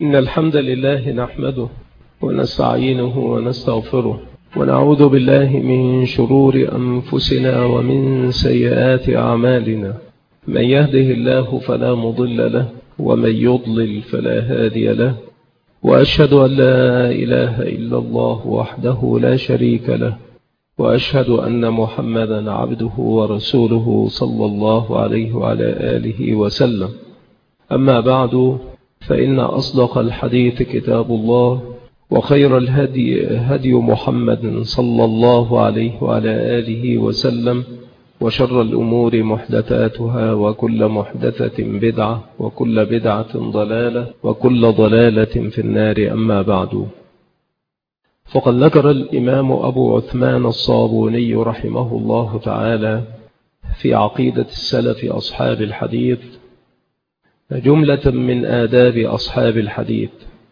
إن الحمد لله نحمده ونستعينه ونستغفره ونعوذ بالله من شرور أنفسنا ومن سيئات أعمالنا. من يهده الله فلا مضل له ومن يضلل فلا هادي له، وأشهد أن لا إله إلا الله وحده لا شريك له، وأشهد أن محمدا عبده ورسوله صلى الله عليه وعلى آله وسلم. أما بعد، فإن أصدق الحديث كتاب الله، وخير الهدي هدي محمد صلى الله عليه وعلى آله وسلم، وشر الأمور محدثاتها، وكل محدثة بدعة، وكل بدعة ضلالة، وكل ضلالة في النار. أما بعد، فقد ذكر الإمام أبو عثمان الصابوني رحمه الله تعالى في عقيدة السلف أصحاب الحديث جملة من آداب أصحاب الحديث،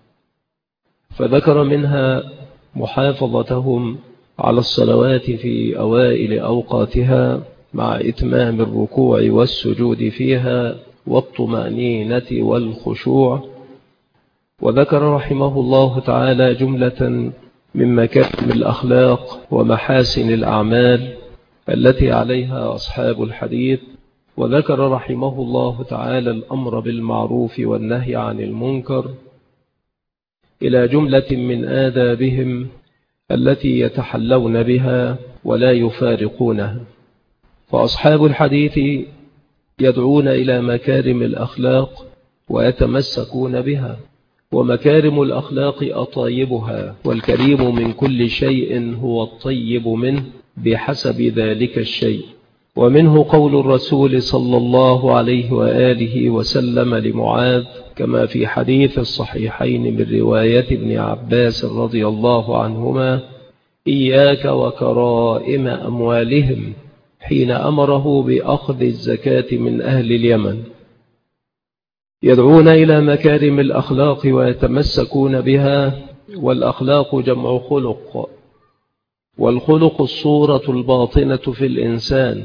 فذكر منها محافظتهم على الصلوات في أوائل أوقاتها مع إتمام الركوع والسجود فيها والطمأنينة والخشوع. وذكر رحمه الله تعالى جملة من مكارم الأخلاق ومحاسن الأعمال التي عليها أصحاب الحديث. وذكر رحمه الله تعالى الأمر بالمعروف والنهي عن المنكر إلى جملة من آدابهم التي يتحلون بها ولا يفارقونها. فأصحاب الحديث يدعون إلى مكارم الأخلاق ويتمسكون بها، ومكارم الأخلاق أطايبها، والكريم من كل شيء هو الطيب منه بحسب ذلك الشيء. ومنه قول الرسول صلى الله عليه وآله وسلم لمعاذ كما في حديث الصحيحين من رواية ابن عباس رضي الله عنهما: إياك وكرائم أموالهم، حين أمره بأخذ الزكاة من أهل اليمن. يدعون إلى مكارم الأخلاق ويتمسكون بها، والأخلاق جمع خلق، والخلق الصورة الباطنة في الإنسان،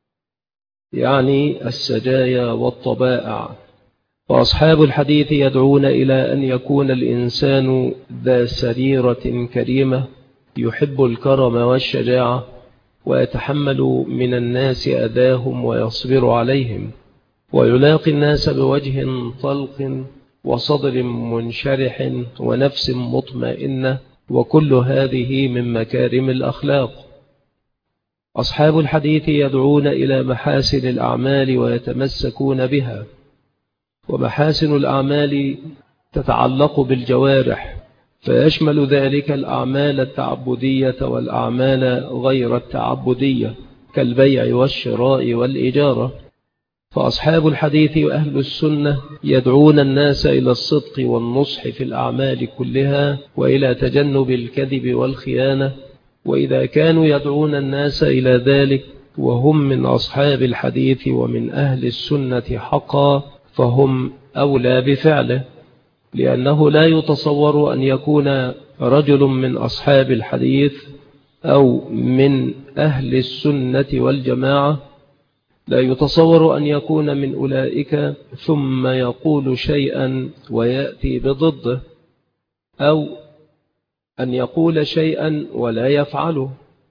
يعني السجايا والطبائع. فأصحاب الحديث يدعون إلى أن يكون الإنسان ذا سريرة كريمة، يحب الكرم والشجاعة، ويتحمل من الناس أذاهم ويصبر عليهم، ويلاقي الناس بوجه طلق وصدر منشرح ونفس مطمئنة، وكل هذه من مكارم الأخلاق. أصحاب الحديث يدعون إلى محاسن الأعمال ويتمسكون بها، ومحاسن الأعمال تتعلق بالجوارح، فيشمل ذلك الأعمال التعبدية والأعمال غير التعبدية كالبيع والشراء والإجارة. فأصحاب الحديث وأهل السنة يدعون الناس إلى الصدق والنصح في الأعمال كلها، وإلى تجنب الكذب والخيانة. وإذا كانوا يدعون الناس إلى ذلك وهم من أصحاب الحديث ومن أهل السنة حقا، فهم أولى بفعله، لأنه لا يتصور أن يكون رجل من أصحاب الحديث أو من أهل السنة والجماعة، لا يتصور أن يكون من أولئك ثم يقول شيئا ويأتي بضده، أو أن يقول شيئا ولا يفعله.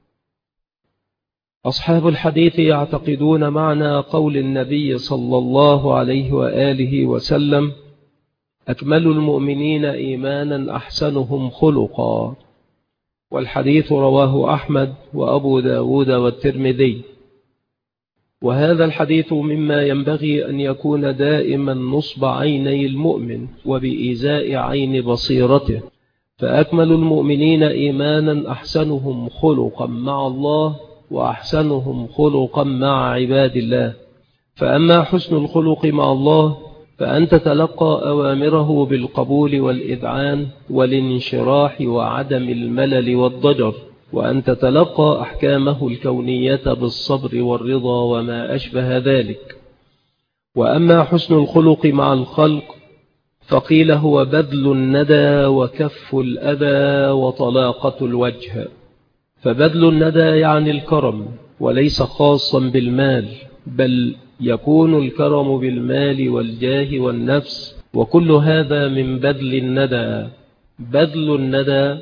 أصحاب الحديث يعتقدون معنى قول النبي صلى الله عليه وآله وسلم: أكمل المؤمنين إيمانا أحسنهم خلقا. والحديث رواه أحمد وأبو داود والترمذي. وهذا الحديث مما ينبغي أن يكون دائما نصب عيني المؤمن وبإزاء عين بصيرته. فأكمل المؤمنين إيمانا أحسنهم خلقا مع الله، وأحسنهم خلقا مع عباد الله. فأما حسن الخلق مع الله فأن تتلقى أوامره بالقبول والإذعان والانشراح وعدم الملل والضجر، وأن تتلقى أحكامه الكونية بالصبر والرضا وما أشبه ذلك. وأما حسن الخلق مع الخلق فقيل هو بذل الندى وكف الأذى وطلاقة الوجه. فبذل الندى يعني الكرم، وليس خاصا بالمال، بل يكون الكرم بالمال والجاه والنفس وكل هذا من بذل الندى. بذل الندى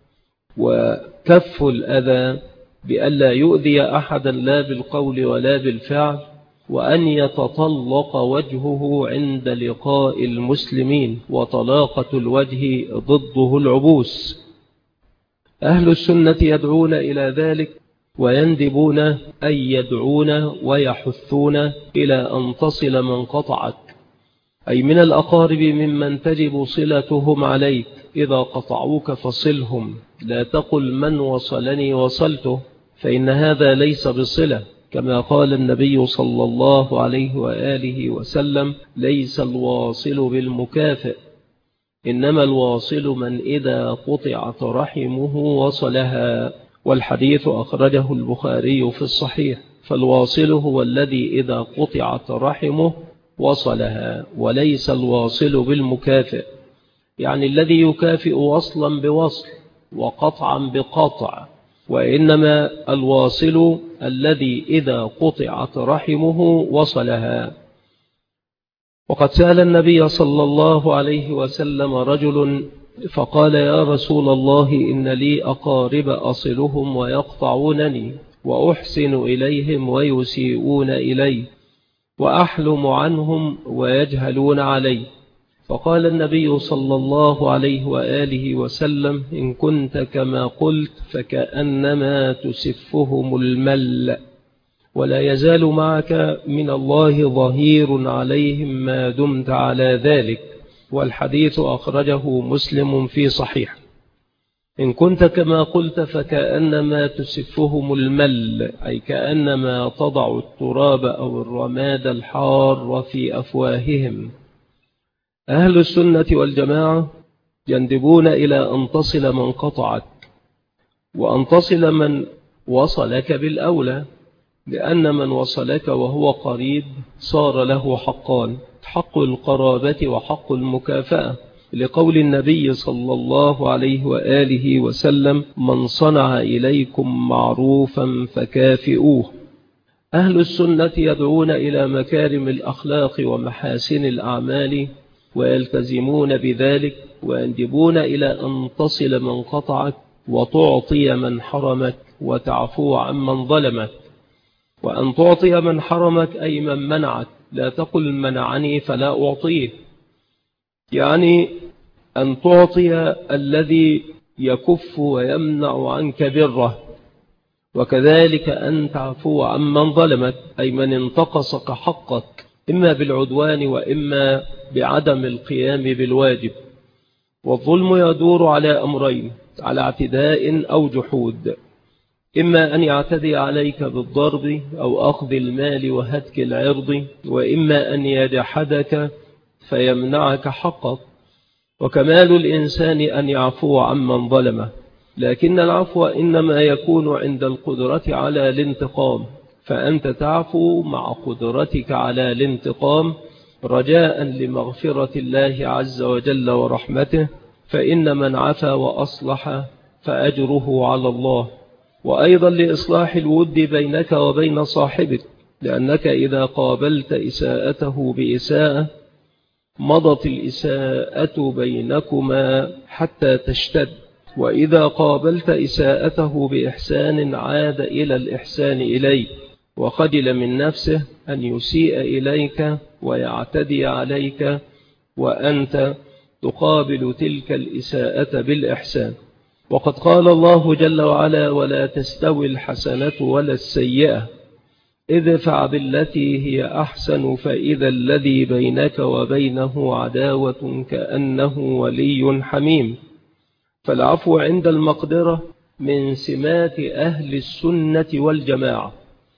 وكف الأذى بألا يؤذي أحدا لا بالقول ولا بالفعل، وأن يتطلق وجهه عند لقاء المسلمين، وطلاقة الوجه ضده العبوس. أهل السنة يدعون إلى ذلك، ويندبون أن يدعون ويحثون إلى أن تصل من قطعك، أي من الأقارب ممن تجب صلتهم عليك. إذا قطعوك فصلهم، لا تقل من وصلني وصلته، فإن هذا ليس بصلة. كما قال النبي صلى الله عليه وآله وسلم: ليس الواصل بالمكافئ، إنما الواصل من إذا قطعت رحمه وصلها. والحديث أخرجه البخاري في الصحيح. فالواصل هو الذي إذا قطعت رحمه وصلها، وليس الواصل بالمكافئ، يعني الذي يكافئ وصلا بوصل وقطعا بقطع، وإنما الواصل الذي إذا قطعت رحمه وصلها. وقد سأل النبي صلى الله عليه وسلم رجل فقال: يا رسول الله، إن لي أقارب أصلهم ويقطعونني، وأحسن إليهم ويسيئون إلي، وأحلم عنهم ويجهلون علي. فقال النبي صلى الله عليه وآله وسلم: إن كنت كما قلت فكأنما تسفهم المل، ولا يزال معك من الله ظهير عليهم ما دمت على ذلك. والحديث أخرجه مسلم في صحيح. إن كنت كما قلت فكأنما تسفهم المل، أي كأنما تضع التراب أو الرماد الحار في أفواههم. أهل السنة والجماعة يندبون إلى أن تصل من قطعك، وأن تصل من وصلك بالأولى، لأن من وصلك وهو قريب صار له حقان: حق القرابة وحق المكافأة، لقول النبي صلى الله عليه وآله وسلم: من صنع إليكم معروفا فكافئوه. أهل السنة يدعون إلى مكارم الأخلاق ومحاسن الأعمال، ويلتزمون بذلك، ويندبون إلى أن تصل من قطعك، وتعطي من حرمك، وتعفو عمن ظلمك. وأن تعطي من حرمك أي من منعك، لا تقل منعني فلا أعطيه، يعني أن تعطي الذي يكف ويمنع عنك بره. وكذلك أن تعفو عمن ظلمك، أي من انتقصك حقك، إما بالعدوان وإما بعدم القيام بالواجب. والظلم يدور على أمرين: على اعتداء أو جحود، إما أن يعتدي عليك بالضرب أو أخذ المال وهتك العرض، وإما أن يجحدك فيمنعك حقك. وكمال الإنسان أن يعفو عمن ظلمه، لكن العفو إنما يكون عند القدرة على الانتقام، فأنت تعفو مع قدرتك على الانتقام رجاء لمغفرة الله عز وجل ورحمته، فإن من عفا وأصلح فأجره على الله. وأيضا لإصلاح الود بينك وبين صاحبك، لأنك إذا قابلت إساءته بإساءة مضت الإساءة بينكما حتى تشتد، وإذا قابلت إساءته بإحسان عاد إلى الإحسان إليك، وخجل من نفسه أن يسيء إليك ويعتدي عليك، وأنت تقابل تلك الإساءة بالإحسان. وقد قال الله جل وعلا: ولا تستوي الحسنة ولا السيئة، ادفع بالتي هي أحسن فإذا الذي بينك وبينه عداوة كأنه ولي حميم. فالعفو عند المقدرة من سمات أهل السنة والجماعة،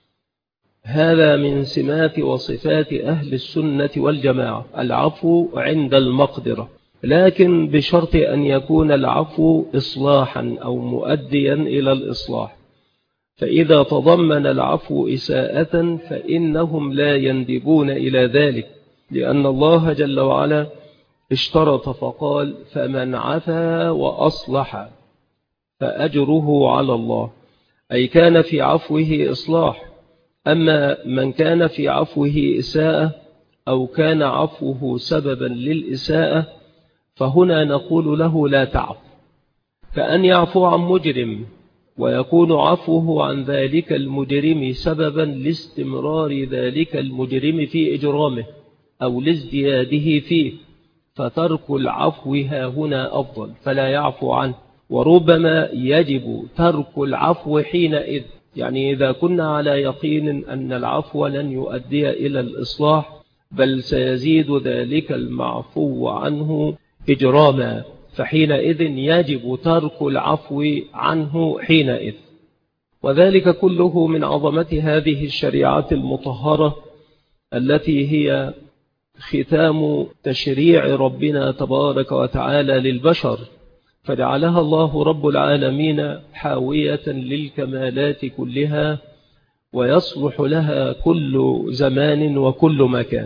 هذا من سمات وصفات أهل السنة والجماعة، العفو عند المقدرة، لكن بشرط أن يكون العفو إصلاحا أو مؤديا إلى الإصلاح. فإذا تضمن العفو إساءة فإنهم لا يندبون إلى ذلك، لأن الله جل وعلا اشترط فقال: فمن عفا وأصلح فأجره على الله، أي كان في عفوه إصلاح. أما من كان في عفوه إساءة أو كان عفوه سببا للإساءة فهنا نقول له لا تعفو، كأن يعفو عن مجرم ويكون عفوه عن ذلك المجرم سببا لاستمرار ذلك المجرم في إجرامه أو لازدياده فيه، فترك العفو هنا أفضل فلا يعفو عنه. وربما يجب ترك العفو حينئذ، يعني إذا كنا على يقين أن العفو لن يؤدي إلى الإصلاح بل سيزيد ذلك المعفو عنه إجراما، فحينئذ يجب ترك العفو عنه حينئذ. وذلك كله من عظمة هذه الشريعة المطهرة التي هي ختام تشريع ربنا تبارك وتعالى للبشر، فجعلها الله رب العالمين حاوية للكمالات كلها ويصلح لها كل زمان وكل مكان.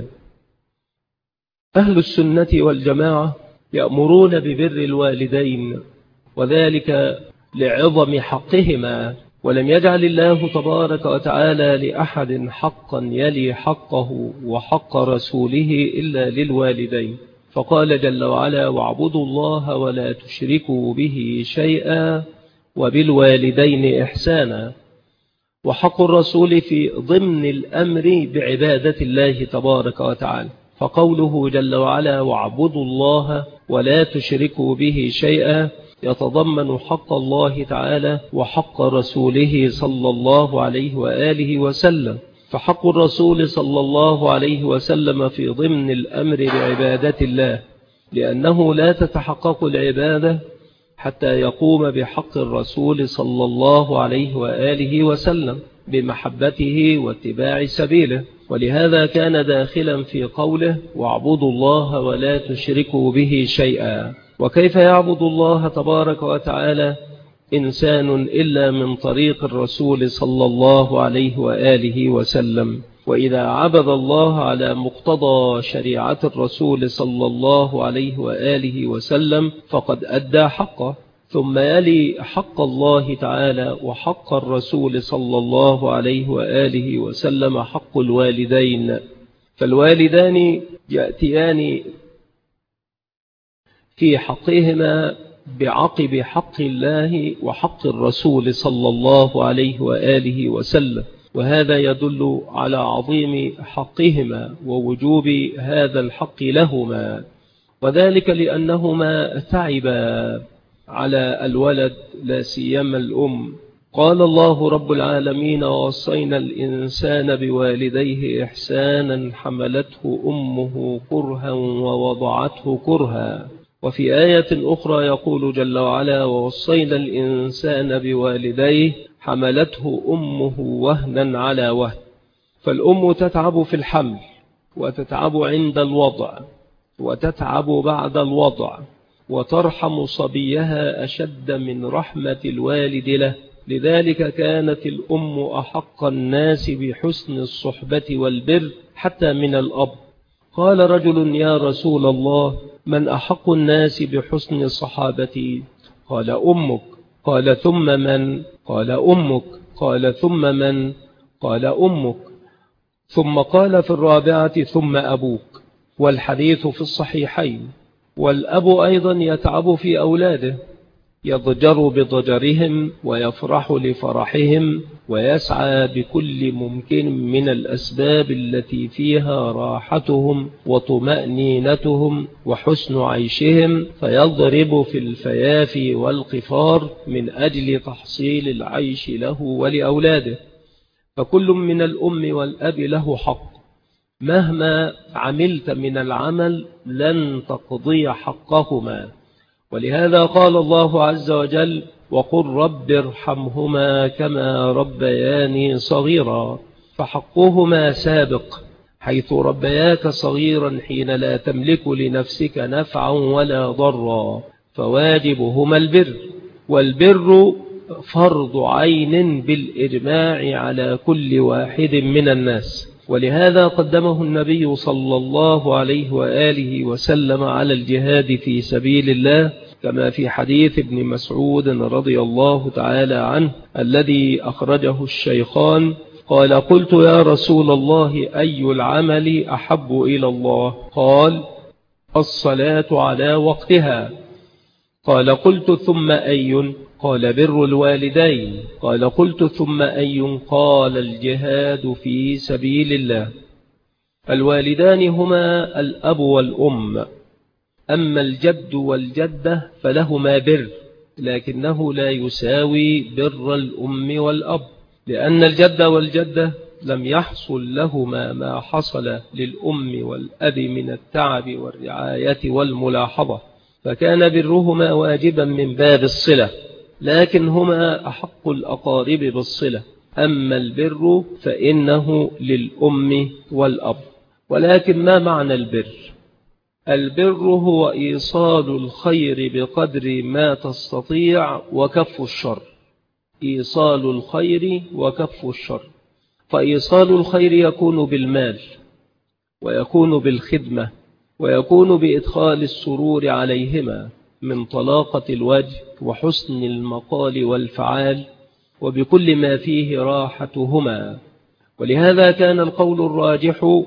أهل السنة والجماعة يأمرون ببر الوالدين، وذلك لعظم حقهما، ولم يجعل الله تبارك وتعالى لأحد حقا يلي حقه وحق رسوله إلا للوالدين، فقال جل وعلا: واعبدوا الله ولا تشركوا به شيئا وبالوالدين إحسانا. وحق الرسول في ضمن الأمر بعبادة الله تبارك وتعالى، فقوله جل وعلا: واعبدوا الله ولا تشركوا به شيئا يتضمن حق الله تعالى وحق رسوله صلى الله عليه وآله وسلم. فحق الرسول صلى الله عليه وسلم في ضمن الأمر بعبادة الله، لأنه لا تتحقق العبادة حتى يقوم بحق الرسول صلى الله عليه وآله وسلم بمحبته واتباع سبيله، ولهذا كان داخلا في قوله: واعبدوا الله ولا تشركوا به شيئا. وكيف يعبد الله تبارك وتعالى إنسان إلا من طريق الرسول صلى الله عليه وآله وسلم؟ وإذا عبد الله على مقتضى شريعة الرسول صلى الله عليه وآله وسلم فقد أدى حقه. ثم يلي حق الله تعالى وحق الرسول صلى الله عليه وآله وسلم حق الوالدين، فالوالدان يأتيان في حقهما بعقب حق الله وحق الرسول صلى الله عليه وآله وسلم، وهذا يدل على عظيم حقهما ووجوب هذا الحق لهما، وذلك لأنهما تعبا على الولد لا سيما الأم. قال الله رب العالمين: ووصينا الإنسان بوالديه إحسانا حملته أمه كرها ووضعته كرها. وفي آية أخرى يقول جل وعلا: ووصينا الإنسان بوالديه حملته أمه وهنا على وهن. فالأم تتعب في الحمل وتتعب عند الوضع وتتعب بعد الوضع، وترحم صبيها أشد من رحمة الوالد له، لذلك كانت الأم أحق الناس بحسن الصحبة والبر حتى من الأب. قال رجل: يا رسول الله، من أحق الناس بحسن صحابتي؟ قال: أمك. قال: ثم من؟ قال: أمك. قال: ثم من؟ قال: أمك. ثم قال في الرابعة: ثم أبوك. والحديث في الصحيحين. والأب أيضا يتعب في أولاده، يضجر بضجرهم ويفرح لفرحهم ويسعى بكل ممكن من الأسباب التي فيها راحتهم وطمأنينتهم وحسن عيشهم، فيضرب في الفيافي والقفار من أجل تحصيل العيش له ولأولاده. فكل من الأم والأب له حق، مهما عملت من العمل لن تقضي حقهما، ولهذا قال الله عز وجل: وقل رب ارحمهما كما ربياني صغيرا. فحقهما سابق، حيث ربياك صغيرا حين لا تملك لنفسك نفعا ولا ضرا، فواجبهما البر، والبر فرض عين بالإجماع على كل واحد من الناس، ولهذا قدمه النبي صلى الله عليه وآله وسلم على الجهاد في سبيل الله، كما في حديث ابن مسعود رضي الله تعالى عنه الذي أخرجه الشيخان قال قلت يا رسول الله أي العمل أحب إلى الله؟ قال الصلاة على وقتها. قال قلت ثم أي؟ قال بر الوالدين. قال قلت ثم أي؟ قال الجهاد في سبيل الله. الوالدان هما الأب والأم، أما الجد والجدة فلهما بر، لكنه لا يساوي بر الأم والأب، لأن الجد والجدة لم يحصل لهما ما حصل للأم والأب من التعب والرعاية والملاحظة، فكان برهما واجبا من باب الصلة، لكن هما أحق الأقارب بالصلة. أما البر فإنه للأم والأب. ولكن ما معنى البر؟ البر هو إيصال الخير بقدر ما تستطيع وكف الشر. إيصال الخير وكف الشر. فإيصال الخير يكون بالمال، ويكون بالخدمة، ويكون بإدخال السرور عليهما من طلاقة الوجه وحسن المقال والفعال، وبكل ما فيه راحتهما. ولهذا كان القول الراجح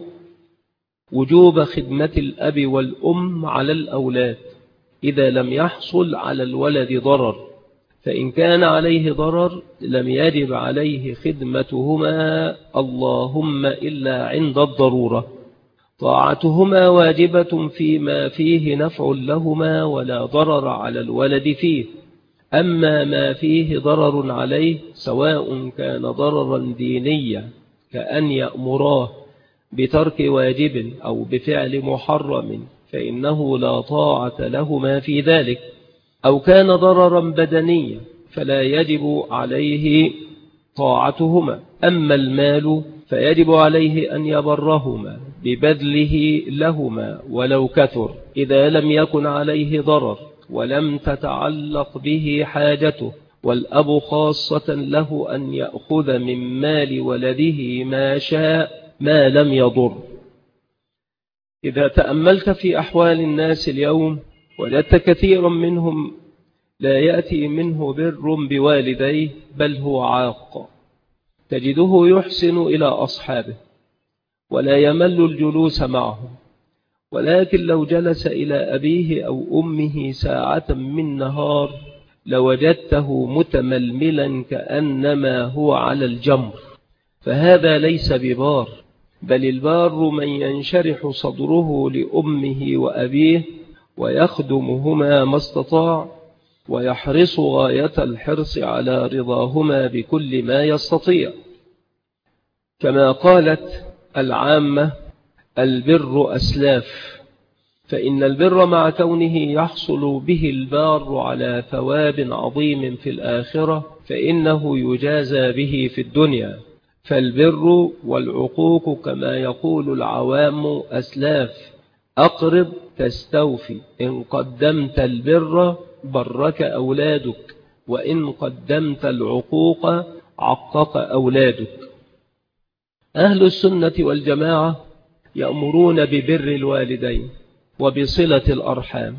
وجوب خدمة الأب والأم على الأولاد إذا لم يحصل على الولد ضرر، فإن كان عليه ضرر لم يجب عليه خدمتهما اللهم إلا عند الضرورة. طاعتهما واجبة فيما فيه نفع لهما ولا ضرر على الولد فيه. أما ما فيه ضرر عليه سواء كان ضررا دينيا كأن يأمراه بترك واجب أو بفعل محرم فإنه لا طاعة لهما في ذلك، أو كان ضررا بدنيا فلا يجب عليه طاعتهما. أما المال فيجب عليه أن يبرهما ببذله لهما ولو كثر إذا لم يكن عليه ضرر ولم تتعلق به حاجته. والأب خاصة له أن يأخذ من مال ولده ما شاء ما لم يضر. إذا تأملت في أحوال الناس اليوم وجدت كثيرا منهم لا يأتي منه بر بوالديه بل هو عاق، تجده يحسن إلى أصحابه ولا يمل الجلوس معهم، ولكن لو جلس إلى أبيه أو أمه ساعة من نهار لوجدته متململا كأنما هو على الجمر، فهذا ليس ببار، بل البار من ينشرح صدره لأمه وأبيه ويخدمهما ما استطاع ويحرص غاية الحرص على رضاهما بكل ما يستطيع. كما قالت العامة البر أسلاف، فإن البر مع كونه يحصل به البار على ثواب عظيم في الآخرة فإنه يجازى به في الدنيا. فالبر والعقوق كما يقول العوام أسلاف، أقرب تستوفي، إن قدمت البر برك أولادك، وإن قدمت العقوق عقق أولادك. أهل السنة والجماعة يأمرون ببر الوالدين وبصلة الأرحام.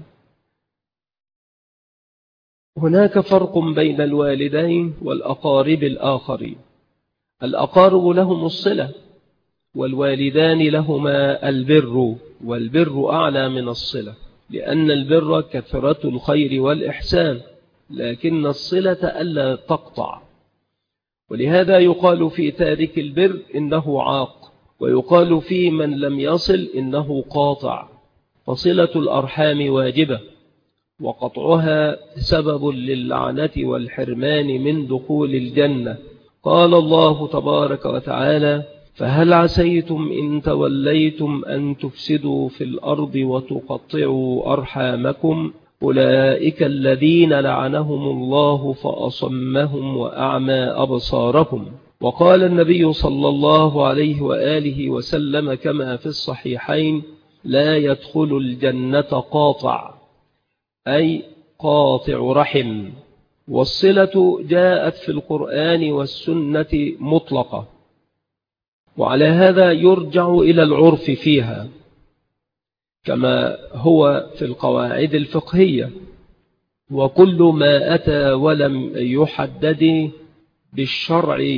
هناك فرق بين الوالدين والأقارب الآخرين. الأقارب لهم الصلة، والوالدان لهما البر، والبر أعلى من الصلة، لأن البر كثرة الخير والإحسان، لكن الصلة ألا تقطع. ولهذا يقال في تارك البر إنه عاق، ويقال في من لم يصل إنه قاطع. فصلة الأرحام واجبة، وقطعها سبب للعنة والحرمان من دخول الجنة. قال الله تبارك وتعالى: فهل عسيتم إن توليتم أن تفسدوا في الأرض وتقطعوا أرحامكم أولئك الذين لعنهم الله فأصمهم وأعمى أبصارهم. وقال النبي صلى الله عليه وآله وسلم كما في الصحيحين: لا يدخل الجنة قاطع، أي قاطع رحم. والصلة جاءت في القرآن والسنة مطلقة، وعلى هذا يرجع إلى العرف فيها كما هو في القواعد الفقهية. وكل ما أتى ولم يحدد بالشرع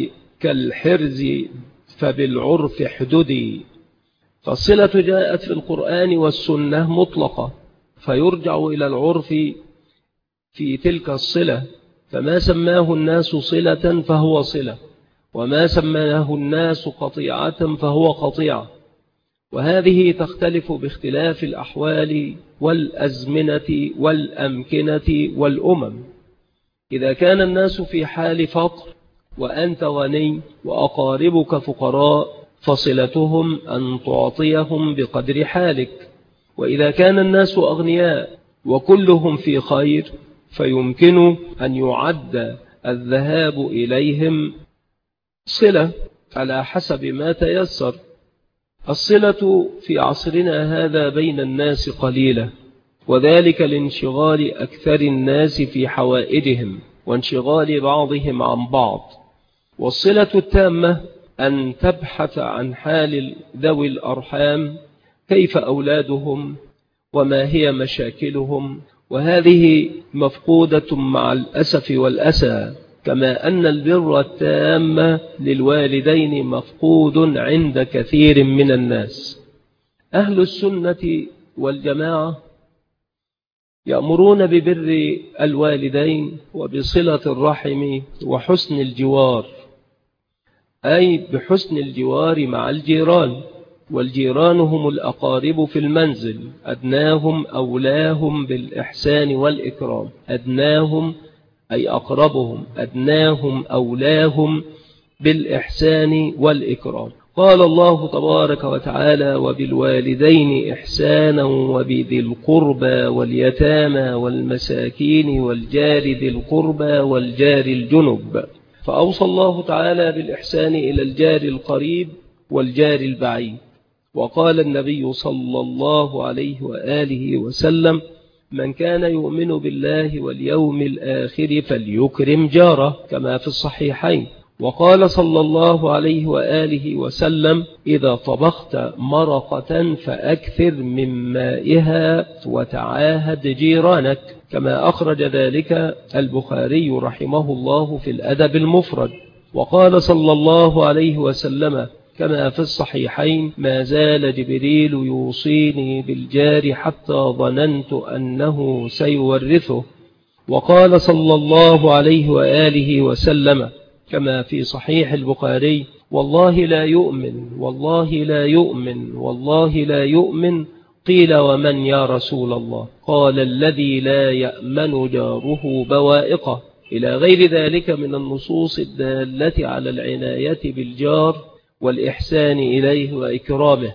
كالحرز فبالعرف حددي. فالصلة جاءت في القرآن والسنة مطلقة، فيرجع إلى العرف في تلك الصلة، فما سماه الناس صلة فهو صلة، وما سماه الناس قطيعة فهو قطيعة. وهذه تختلف باختلاف الأحوال والأزمنة والأمكنة والأمم. إذا كان الناس في حال فقر وأنت غني وأقاربك فقراء فصلتهم أن تعطيهم بقدر حالك. وإذا كان الناس أغنياء وكلهم في خير فيمكن أن يعد الذهاب إليهم صلة على حسب ما تيسر. الصلة في عصرنا هذا بين الناس قليلة، وذلك لانشغال أكثر الناس في حوائجهم وانشغال بعضهم عن بعض. والصلة التامة أن تبحث عن حال ذوي الأرحام، كيف أولادهم وما هي مشاكلهم، وهذه مفقودة مع الأسف والأسى، كما أن البر التام للوالدين مفقود عند كثير من الناس. أهل السنة والجماعة يأمرون ببر الوالدين وبصلة الرحم وحسن الجوار، أي بحسن الجوار مع الجيران، والجيران هم الأقارب في المنزل، أدناهم أولاهم بالإحسان والإكرام. أدناهم أي أقربهم، أدناهم أولاهم بالإحسان والإكرام. قال الله تبارك وتعالى: وبالوالدين إحسانا وبذي القربى واليتامى والمساكين والجار ذي القربى والجار الجنب. فأوصى الله تعالى بالإحسان إلى الجار القريب والجار البعيد. وقال النبي صلى الله عليه وآله وسلم: من كان يؤمن بالله واليوم الآخر فليكرم جاره، كما في الصحيحين. وقال صلى الله عليه وآله وسلم: إذا طبخت مرقة فأكثر من مائها وتعاهد جيرانك، كما أخرج ذلك البخاري رحمه الله في الأدب المفرد. وقال صلى الله عليه وسلم كما في الصحيحين: ما زال جبريل يوصيني بالجار حتى ظننت أنه سيورثه. وقال صلى الله عليه وآله وسلم كما في صحيح البخاري: والله لا يؤمن، والله لا يؤمن، والله لا يؤمن. قيل: ومن يا رسول الله؟ قال: الذي لا يأمن جاره بوائقه، إلى غير ذلك من النصوص الدالة على العناية بالجار والإحسان إليه وإكرامه.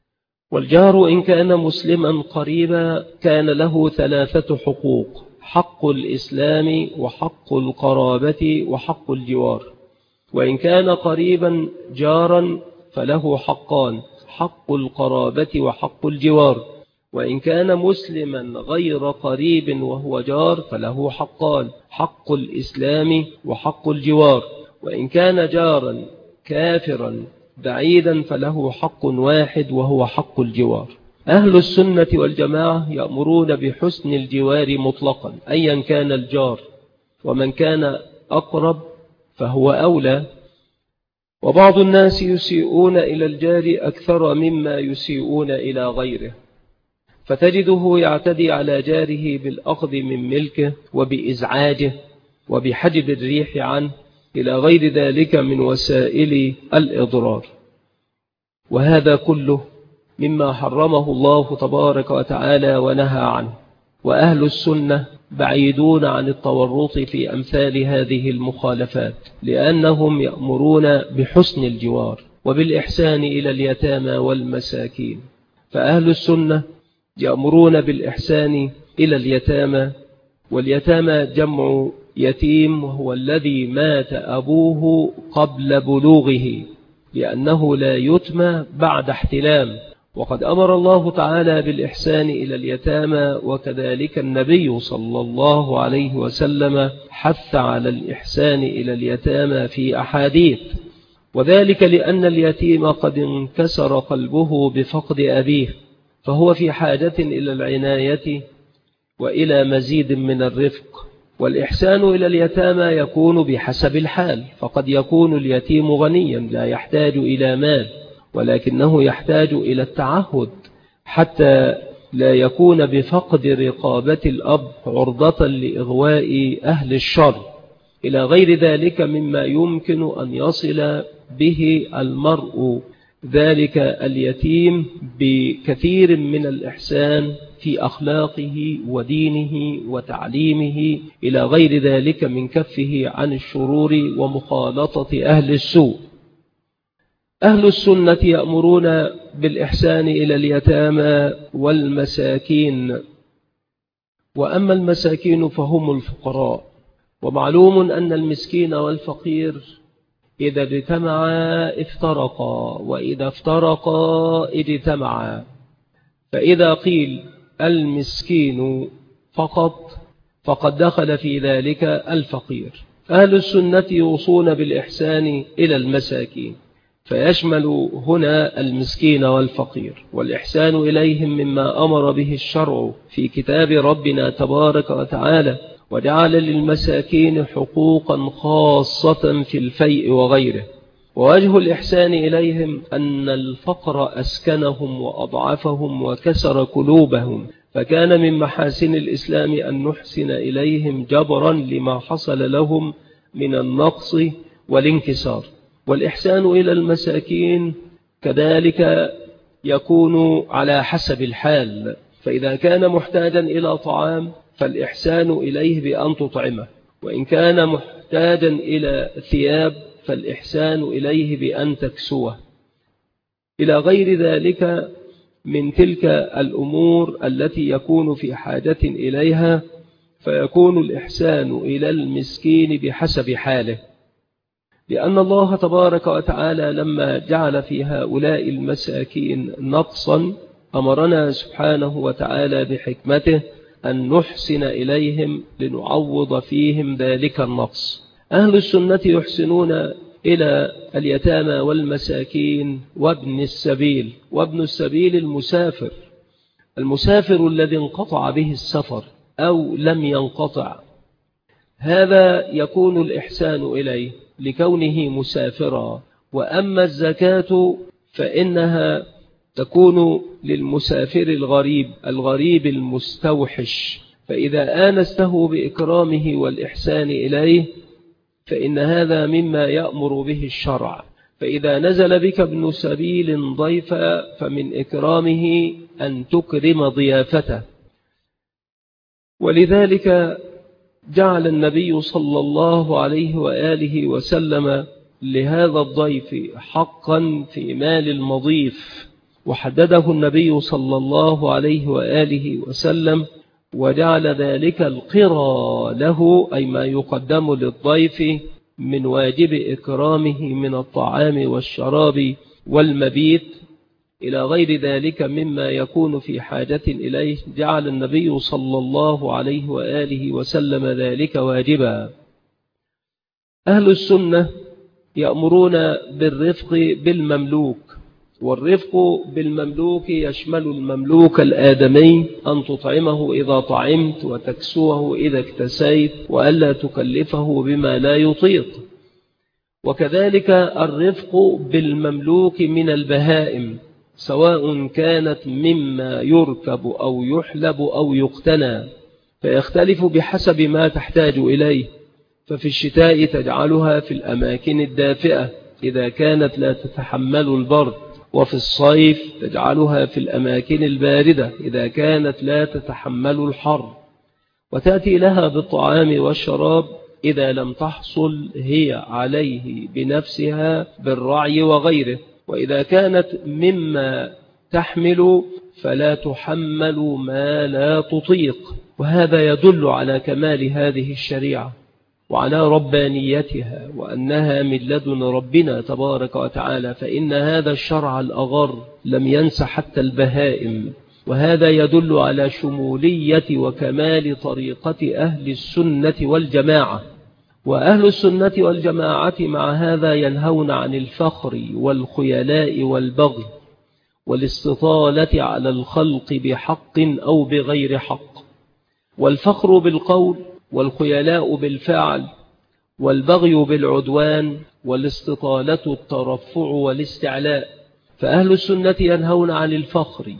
والجار إن كان مسلما قريبا كان له 3 حقوق: حق الإسلام وحق القرابة وحق الجوار. وإن كان قريبا جارا فله حقان: حق القرابة وحق الجوار. وإن كان مسلما غير قريب وهو جار فله حقان: حق الإسلام وحق الجوار. وإن كان جارا كافرا بعيدا فله حق واحد وهو حق الجوار. أهل السنة والجماعة يأمرون بحسن الجوار مطلقا أيا كان الجار، ومن كان أقرب فهو أولى. وبعض الناس يسيئون إلى الجار أكثر مما يسيئون إلى غيره، فتجده يعتدي على جاره بالأخذ من ملكه وبإزعاجه وبحجب الريح عنه إلى غير ذلك من وسائل الإضرار. وهذا كله مما حرمه الله تبارك وتعالى ونهى عنه. وأهل السنة بعيدون عن التورط في أمثال هذه المخالفات، لأنهم يأمرون بحسن الجوار وبالإحسان إلى اليتامى والمساكين. فأهل السنة يأمرون بالإحسان إلى اليتامى، واليتامى جمع يتيم، وهو الذي مات أبوه قبل بلوغه، لأنه لا يتم بعد احتلام. وقد أمر الله تعالى بالإحسان إلى اليتامى، وكذلك النبي صلى الله عليه وسلم حث على الإحسان إلى اليتامى في أحاديث، وذلك لأن اليتيم قد انكسر قلبه بفقد أبيه، فهو في حاجة إلى العناية وإلى مزيد من الرفق. والإحسان إلى اليتامى يكون بحسب الحال، فقد يكون اليتيم غنيا لا يحتاج إلى مال، ولكنه يحتاج إلى التعهد حتى لا يكون بفقد رقابة الأب عرضة لإغواء أهل الشر، إلى غير ذلك مما يمكن أن يصل به المرء ذلك اليتيم بكثير من الإحسان في أخلاقه ودينه وتعليمه، إلى غير ذلك من كفه عن الشرور ومخالطة أهل السوء. أهل السنة يأمرون بالإحسان إلى اليتامى والمساكين، وأما المساكين فهم الفقراء. ومعلوم أن المسكين والفقير إذا اجتمعا افترقا، وإذا افترقا اجتمعا. فإذا قيل المسكين فقط فقد دخل في ذلك الفقير. أهل السنة يوصون بالإحسان إلى المساكين، فيشمل هنا المسكين والفقير، والإحسان إليهم مما أمر به الشرع في كتاب ربنا تبارك وتعالى، وجعل للمساكين حقوقا خاصة في الفيء وغيره. ووجه الإحسان إليهم أن الفقر أسكنهم وأضعفهم وكسر قلوبهم، فكان من محاسن الإسلام أن نحسن إليهم جبرا لما حصل لهم من النقص والانكسار. والإحسان إلى المساكين كذلك يكون على حسب الحال، فإذا كان محتاجا إلى طعام فالإحسان إليه بأن تطعمه، وإن كان محتاجا إلى ثياب فالإحسان إليه بأن تكسوه، إلى غير ذلك من تلك الأمور التي يكون في حاجة إليها، فيكون الإحسان إلى المسكين بحسب حاله. لأن الله تبارك وتعالى لما جعل في هؤلاء المساكين نقصا أمرنا سبحانه وتعالى بحكمته أن نحسن إليهم لنعوض فيهم ذلك النقص. أهل السنة يحسنون إلى اليتامى والمساكين وابن السبيل. وابن السبيل المسافر الذي انقطع به السفر أو لم ينقطع، هذا يكون الإحسان إليه لكونه مسافرا. وأما الزكاة فإنها تكون للمسافر الغريب المستوحش، فإذا آنسته بإكرامه والإحسان إليه فإن هذا مما يأمر به الشرع. فإذا نزل بك ابن سبيل ضيفا فمن إكرامه أن تكرم ضيافته. ولذلك جعل النبي صلى الله عليه وآله وسلم لهذا الضيف حقا في مال المضيف، وحدده النبي صلى الله عليه وآله وسلم، وجعل ذلك القرى له، أي ما يقدم للضيف من واجب إكرامه من الطعام والشراب والمبيت إلى غير ذلك مما يكون في حاجة إليه، جعل النبي صلى الله عليه وآله وسلم ذلك واجبا. أهل السنة يأمرون بالرفق بالمملوك، والرفق بالمملوك يشمل المملوك الآدمي أن تطعمه إذا طعمت وتكسوه إذا اكتسيت وألا تكلفه بما لا يطيق. وكذلك الرفق بالمملوك من البهائم، سواء كانت مما يركب أو يحلب أو يقتنى، فيختلف بحسب ما تحتاج إليه. ففي الشتاء تجعلها في الأماكن الدافئة إذا كانت لا تتحمل البرد، وفي الصيف تجعلها في الأماكن الباردة إذا كانت لا تتحمل الحر، وتأتي لها بالطعام والشراب إذا لم تحصل هي عليه بنفسها بالرعي وغيره. وإذا كانت مما تحمل فلا تحمل ما لا تطيق. وهذا يدل على كمال هذه الشريعة وعلى ربانيتها، وأنها من لدن ربنا تبارك وتعالى، فإن هذا الشرع الأغر لم ينس حتى البهائم. وهذا يدل على شمولية وكمال طريقة أهل السنة والجماعة. وأهل السنة والجماعة مع هذا ينهون عن الفخر والخيلاء والبغي والاستطالة على الخلق بحق أو بغير حق. والفخر بالقول والخيلاء بالفعل، والبغي بالعدوان، والاستطالة الترفع والاستعلاء. فأهل السنة ينهون عن الفخر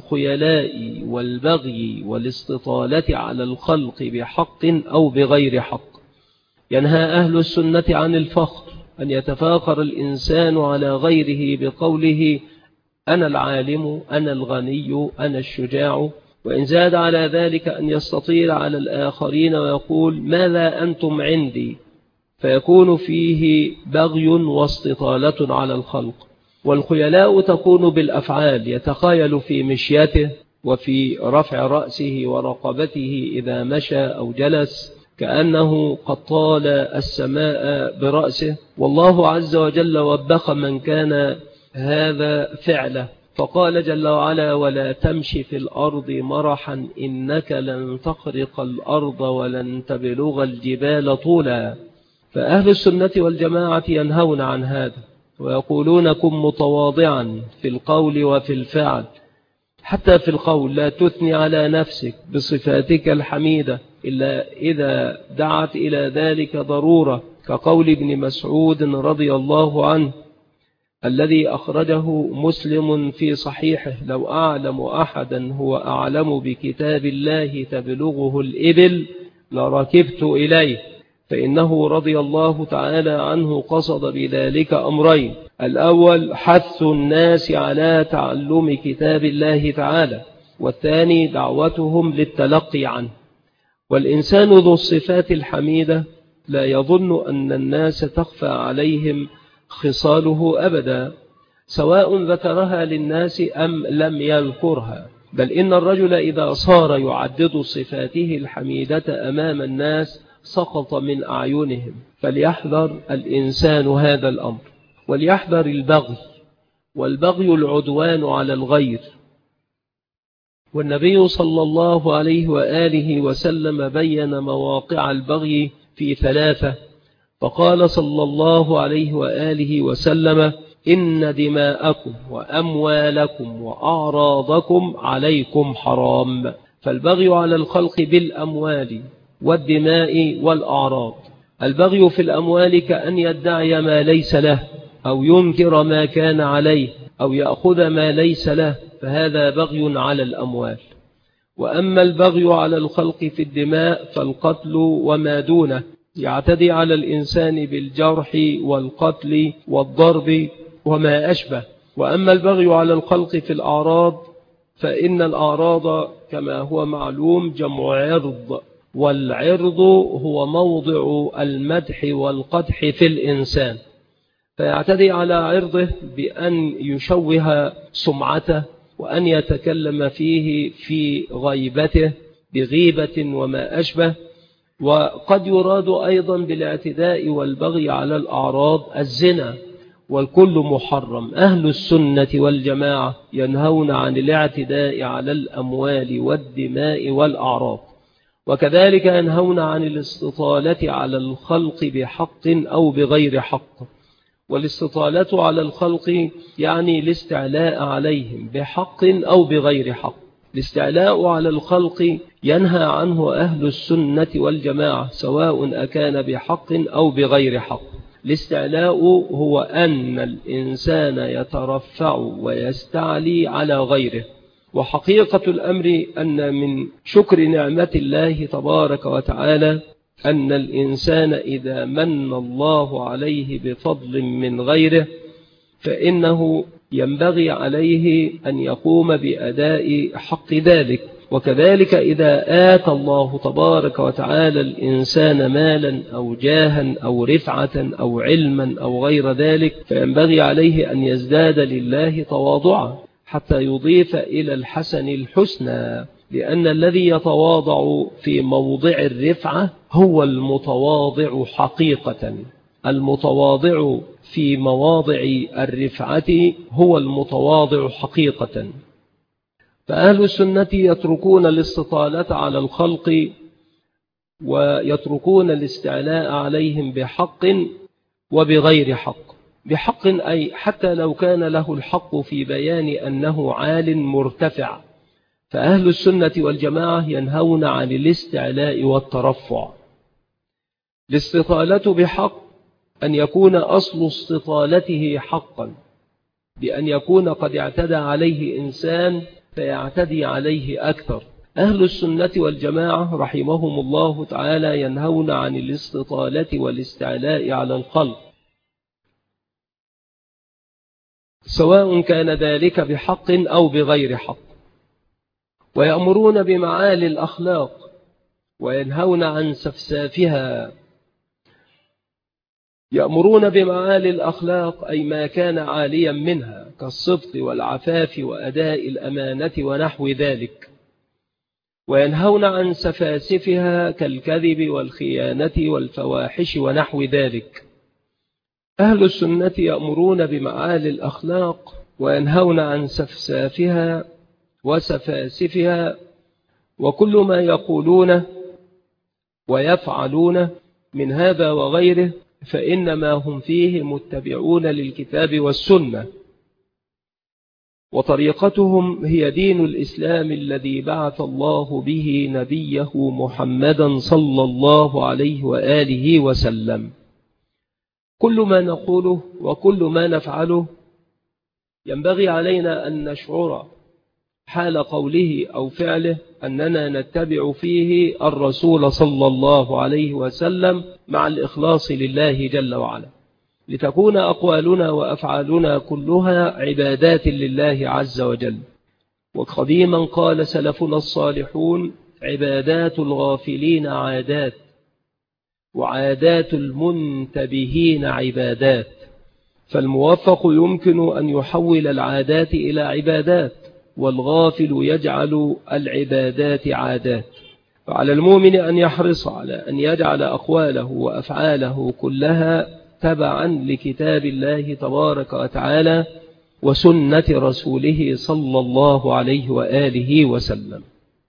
والخيلاء والبغي والاستطالة على الخلق بحق أو بغير حق. ينهى أهل السنة عن الفخر، أن يتفاخر الإنسان على غيره بقوله أنا العالم، أنا الغني، أنا الشجاع، وإن زاد على ذلك أن يستطيل على الآخرين ويقول ماذا أنتم عندي، فيكون فيه بغي واستطالة على الخلق. والخيلاء تكون بالأفعال، يتخيل في مشيته وفي رفع رأسه ورقبته إذا مشى أو جلس كأنه قد طال السماء برأسه. والله عز وجل وبخ من كان هذا فعله، فقال جل وعلا ولا تمشي في الأرض مرحا إنك لن تخرق الأرض ولن تبلغ الجبال طولا. فأهل السنة والجماعة ينهون عن هذا ويقولون كن متواضعا في القول وفي الفعل، حتى في القول لا تثني على نفسك بصفاتك الحميدة إلا إذا دعت إلى ذلك ضرورة، كقول ابن مسعود رضي الله عنه الذي أخرجه مسلم في صحيحه لو أعلم أحدا هو أعلم بكتاب الله تبلغه الإبل لركبت إليه. فإنه رضي الله تعالى عنه قصد بذلك أمرين: الأول حث الناس على تعلم كتاب الله تعالى، والثاني دعوتهم للتلقي عنه. والإنسان ذو الصفات الحميدة لا يظن أن الناس تخفى عليهم خصاله أبدا، سواء ذكرها للناس أم لم يذكرها، بل إن الرجل إذا صار يعدد صفاته الحميدة أمام الناس سقط من أعينهم. فليحذر الإنسان هذا الأمر، وليحذر البغي، والبغي العدوان على الغير. والنبي صلى الله عليه وآله وسلم بين مواقع البغي في 3، فقال صلى الله عليه وآله وسلم إن دماءكم وأموالكم وأعراضكم عليكم حرام. فالبغي على الخلق بالأموال والدماء والأعراض. البغي في الأموال كأن يدعي ما ليس له، أو ينكر ما كان عليه، أو يأخذ ما ليس له، فهذا بغي على الأموال. وأما البغي على الخلق في الدماء فالقتل وما دونه، يعتدي على الإنسان بالجرح والقتل والضرب وما أشبه. وأما البغي على الخلق في الأعراض فإن الأعراض كما هو معلوم جمع عرض، والعرض هو موضع المدح والقدح في الإنسان، فيعتدي على عرضه بأن يشوه سمعته، وأن يتكلم فيه في غيبته بغيبة وما أشبه. وقد يراد أيضا بالاعتداء والبغي على الأعراض الزنا، والكل محرم. أهل السنة والجماعة ينهون عن الاعتداء على الأموال والدماء والأعراض، وكذلك ينهون عن الاستطالة على الخلق بحق أو بغير حق. والاستطالة على الخلق يعني الاستعلاء عليهم بحق أو بغير حق. الاستعلاء على الخلق ينهى عنه أهل السنة والجماعة سواء أكان بحق أو بغير حق. الاستعلاء هو أن الإنسان يترفع ويستعلي على غيره. وحقيقة الأمر أن من شكر نعمة الله تبارك وتعالى أن الإنسان إذا من الله عليه بفضل من غيره فإنه ينبغي عليه أن يقوم بأداء حق ذلك. وكذلك إذا آتى الله تبارك وتعالى الإنسان مالا أو جاها أو رفعة أو علما أو غير ذلك فينبغي عليه أن يزداد لله تواضعا حتى يضيف إلى الحسن الحسنى، لأن الذي يتواضع في موضع الرفعة هو المتواضع حقيقة. المتواضع في مواضع الرفعة هو المتواضع حقيقة. فأهل السنة يتركون الاستطالة على الخلق ويتركون الاستعلاء عليهم بحق وبغير حق. بحق أي حتى لو كان له الحق في بيان أنه عال مرتفع. فأهل السنة والجماعة ينهون عن الاستعلاء والترفع، الاستطالة بحق أن يكون أصل استطالته حقا، بأن يكون قد اعتدى عليه إنسان فيعتدي عليه أكثر. أهل السنة والجماعة رحمهم الله تعالى ينهون عن الاستطالة والاستعلاء على الخلق، سواء كان ذلك بحق أو بغير حق، ويأمرون بمعالي الأخلاق وينهون عن سفسافها. يأمرون بمعالي الأخلاق أي ما كان عاليا منها كالصدق والعفاف وأداء الأمانة ونحو ذلك، وينهون عن سفاسفها كالكذب والخيانة والفواحش ونحو ذلك. أهل السنة يأمرون بمعالي الأخلاق وينهون عن سفسافها وسفاسفها، وكل ما يقولونه ويفعلونه من هذا وغيره فإنما هم فيه متبعون للكتاب والسنة، وطريقتهم هي دين الإسلام الذي بعث الله به نبيه محمدا صلى الله عليه وآله وسلم. كل ما نقوله وكل ما نفعله ينبغي علينا أن نشعر حال قوله أو فعله أننا نتبع فيه الرسول صلى الله عليه وسلم مع الإخلاص لله جل وعلا، لتكون أقوالنا وأفعالنا كلها عبادات لله عز وجل. وقديما قال سلفنا الصالحون: عبادات الغافلين عادات، وعادات المنتبهين عبادات. فالموفق يمكن أن يحول العادات إلى عبادات، والغافل يجعل العبادات عادات. فعلى المؤمن أن يحرص على أن يجعل أقواله وأفعاله كلها تبعا لكتاب الله تبارك وتعالى وسنة رسوله صلى الله عليه وآله وسلم.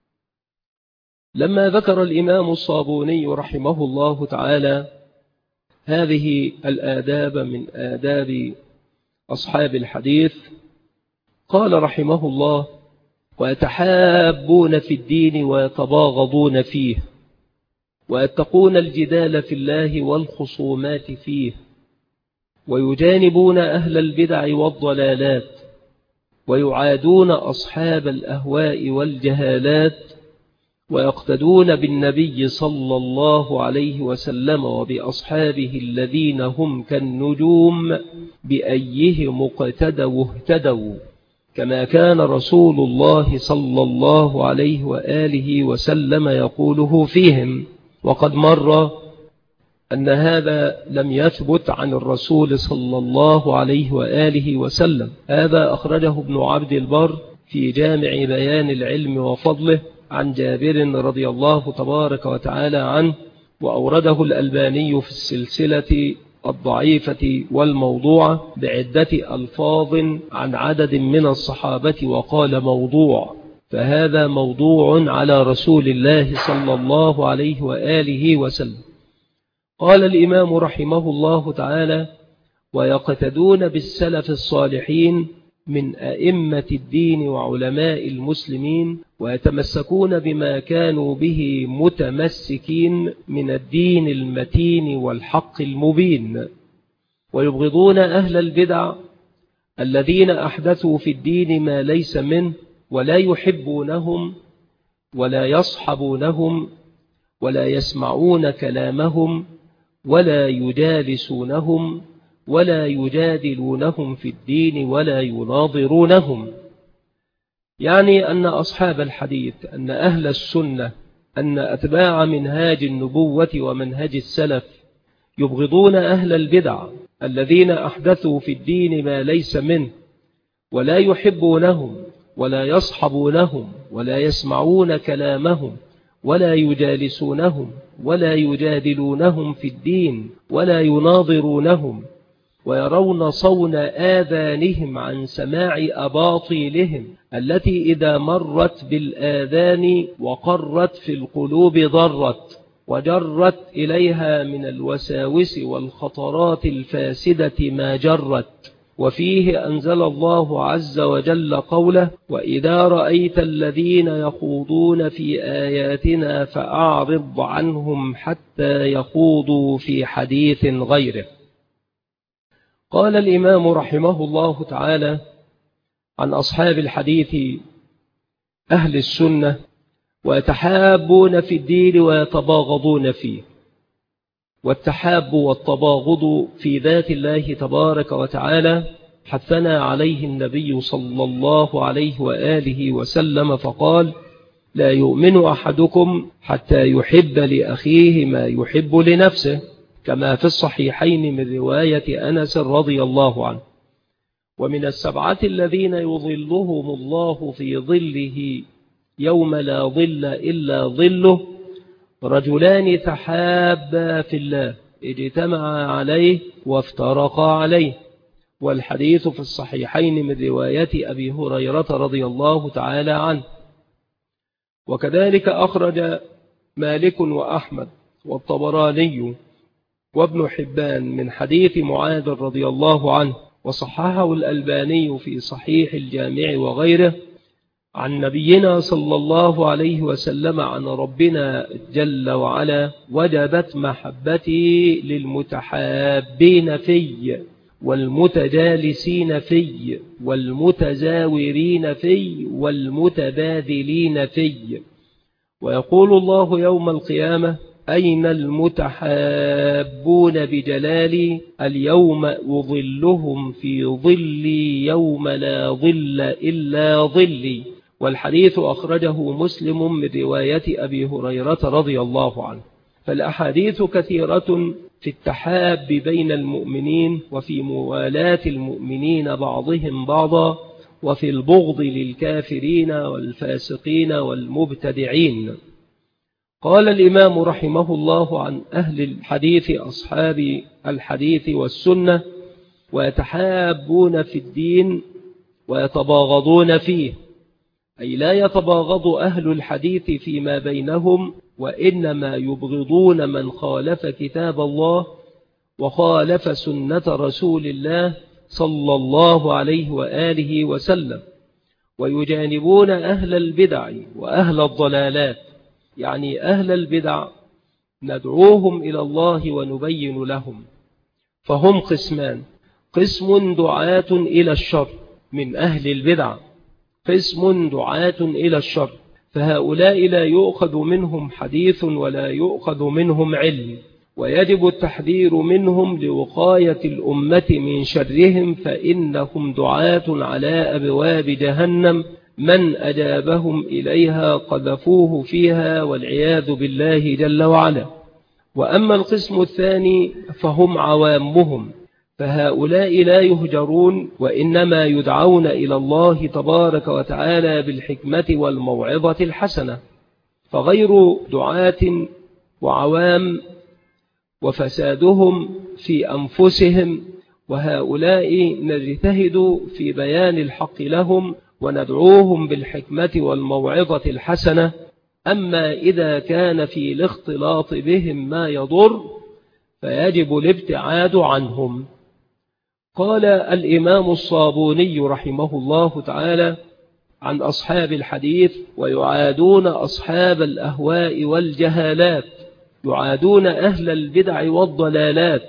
لما ذكر الإمام الصابوني رحمه الله تعالى هذه الآداب من آداب أصحاب الحديث، قال رحمه الله: ويتحابون في الدين ويتباغضون فيه، ويتقون الجدال في الله والخصومات فيه، ويجانبون أهل البدع والضلالات، ويعادون أصحاب الأهواء والجهالات، ويقتدون بالنبي صلى الله عليه وسلم وبأصحابه الذين هم كالنجوم بأيهم اقتدوا اهتدوا، كما كان رسول الله صلى الله عليه وآله وسلم يقوله فيهم. وقد مر أن هذا لم يثبت عن الرسول صلى الله عليه وآله وسلم. هذا أخرجه ابن عبد البر في جامع بيان العلم وفضله عن جابر رضي الله تبارك وتعالى عنه، وأورده الألباني في السلسلة الضعيفة والموضوعة بعدة ألفاظ عن عدد من الصحابة وقال موضوع، فهذا موضوع على رسول الله صلى الله عليه وآله وسلم. قال الإمام رحمه الله تعالى: ويقتدون بالسلف الصالحين من أئمة الدين وعلماء المسلمين، ويتمسكون بما كانوا به متمسكين من الدين المتين والحق المبين، ويبغضون أهل البدع الذين أحدثوا في الدين ما ليس منه، ولا يحبونهم ولا يصحبونهم ولا يسمعون كلامهم ولا يجالسونهم ولا يجادلونهم في الدين ولا يناظرونهم. يعني أن أصحاب الحديث، أن أهل السنة، أن أتباع منهاج النبوة ومنهج السلف يبغضون أهل البدع الذين أحدثوا في الدين ما ليس منه، ولا يحبونهم ولا يصحبونهم ولا يسمعون كلامهم ولا يجالسونهم ولا يجادلونهم في الدين ولا يناظرونهم، ويرون صون آذانهم عن سماع أباطيلهم التي إذا مرت بالآذان وقرت في القلوب ضرت، وجرت إليها من الوساوس والخطرات الفاسدة ما جرت، وفيه أنزل الله عز وجل قوله: وإذا رأيت الذين يخوضون في آياتنا فأعرض عنهم حتى يخوضوا في حديث غيره. قال الإمام رحمه الله تعالى عن أصحاب الحديث أهل السنة: ويتحابون في الدين ويتباغضون فيه. والتحاب والتباغض في ذات الله تبارك وتعالى حثنا عليه النبي صلى الله عليه وآله وسلم فقال: لا يؤمن أحدكم حتى يحب لأخيه ما يحب لنفسه، كما في الصحيحين من رواية أنس رضي الله عنه. ومن السبعة الذين يظلهم الله في ظله يوم لا ظل إلا ظله: رجلان تحابا في الله اجتمعا عليه وافترقا عليه. والحديث في الصحيحين من رواية أبي هريرة رضي الله تعالى عنه. وكذلك أخرج مالك وأحمد والطبراني وابن حبان من حديث معاذ رضي الله عنه، وصححه الألباني في صحيح الجامع وغيره، عن نبينا صلى الله عليه وسلم عن ربنا جل وعلا: وجبت محبتي للمتحابين في والمتجالسين في والمتزاورين في والمتبادلين في. ويقول الله يوم القيامة: أين المتحابون بجلالي؟ اليوم أظلهم في ظلي يوم لا ظل إلا ظلي. والحديث أخرجه مسلم من رواية أبي هريرة رضي الله عنه. فالأحاديث كثيرة في التحاب بين المؤمنين، وفي موالاة المؤمنين بعضهم بعضا، وفي البغض للكافرين والفاسقين والمبتدعين. قال الإمام رحمه الله عن أهل الحديث أصحاب الحديث والسنة: ويتحابون في الدين ويتباغضون فيه، أي لا يتباغض أهل الحديث فيما بينهم، وإنما يبغضون من خالف كتاب الله وخالف سنة رسول الله صلى الله عليه وآله وسلم، ويجانبون أهل البدع وأهل الضلالات. يعني أهل البدع ندعوهم إلى الله ونبين لهم، فهم قسمان: قسم دعاة إلى الشر من أهل البدع، قسم دعاة إلى الشر، فهؤلاء لا يؤخذ منهم حديث ولا يؤخذ منهم علم، ويجب التحذير منهم لوقاية الأمة من شرهم، فإنهم دعاة على أبواب جهنم، من أجابهم إليها قذفوه فيها والعياذ بالله جل وعلا. وأما القسم الثاني فهم عوامهم، فهؤلاء لا يهجرون، وإنما يدعون إلى الله تبارك وتعالى بالحكمة والموعظة الحسنة، فغير دعاة وعوام وفسادهم في أنفسهم، وهؤلاء نجتهد في بيان الحق لهم وندعوهم بالحكمة والموعظة الحسنة. أما إذا كان في الاختلاط بهم ما يضر فيجب الابتعاد عنهم. قال الإمام الصابوني رحمه الله تعالى عن أصحاب الحديث: ويعادون أصحاب الأهواء والجهالات، يعادون أهل البدع والضلالات.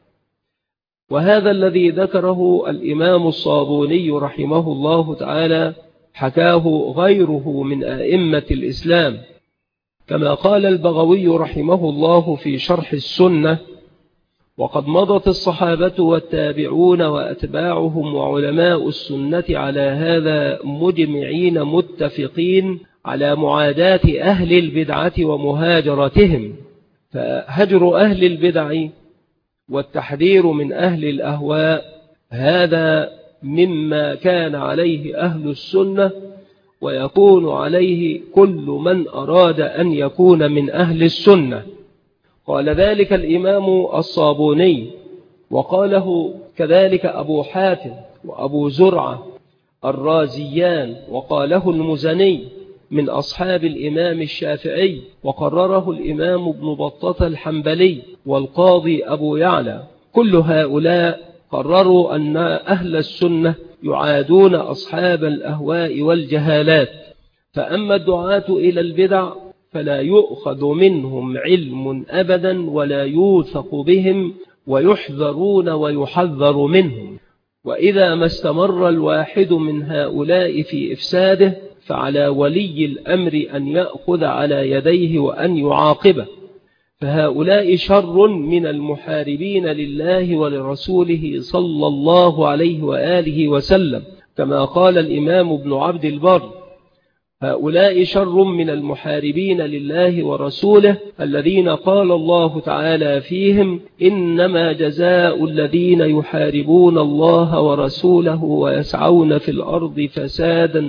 وهذا الذي ذكره الإمام الصابوني رحمه الله تعالى حكاه غيره من أئمة الإسلام، كما قال البغوي رحمه الله في شرح السنة: وقد مضت الصحابة والتابعون وأتباعهم وعلماء السنة على هذا مجمعين متفقين على معاداة أهل البدعة ومهاجرتهم. فهجر أهل البدع والتحذير من أهل الأهواء هذا مما كان عليه أهل السنة، ويكون عليه كل من أراد أن يكون من أهل السنة. قال ذلك الإمام الصابوني، وقاله كذلك أبو حاتم وأبو زرعة الرازيان، وقاله المزني من أصحاب الإمام الشافعي، وقرره الإمام ابن بطة الحنبلي والقاضي أبو يعلى. كل هؤلاء قرروا أن أهل السنة يعادون أصحاب الأهواء والجهالات، فأما الدعاة إلى البدع فلا يؤخذ منهم علم أبدا ولا يوثق بهم، ويحذرون ويحذر منهم. وإذا ما استمر الواحد من هؤلاء في إفساده فعلى ولي الأمر أن يأخذ على يديه وأن يعاقبه، فهؤلاء شر من المحاربين لله ولرسوله صلى الله عليه وآله وسلم، كما قال الإمام ابن عبد البر: هؤلاء شر من المحاربين لله ورسوله الذين قال الله تعالى فيهم: إنما جزاء الذين يحاربون الله ورسوله ويسعون في الأرض فسادا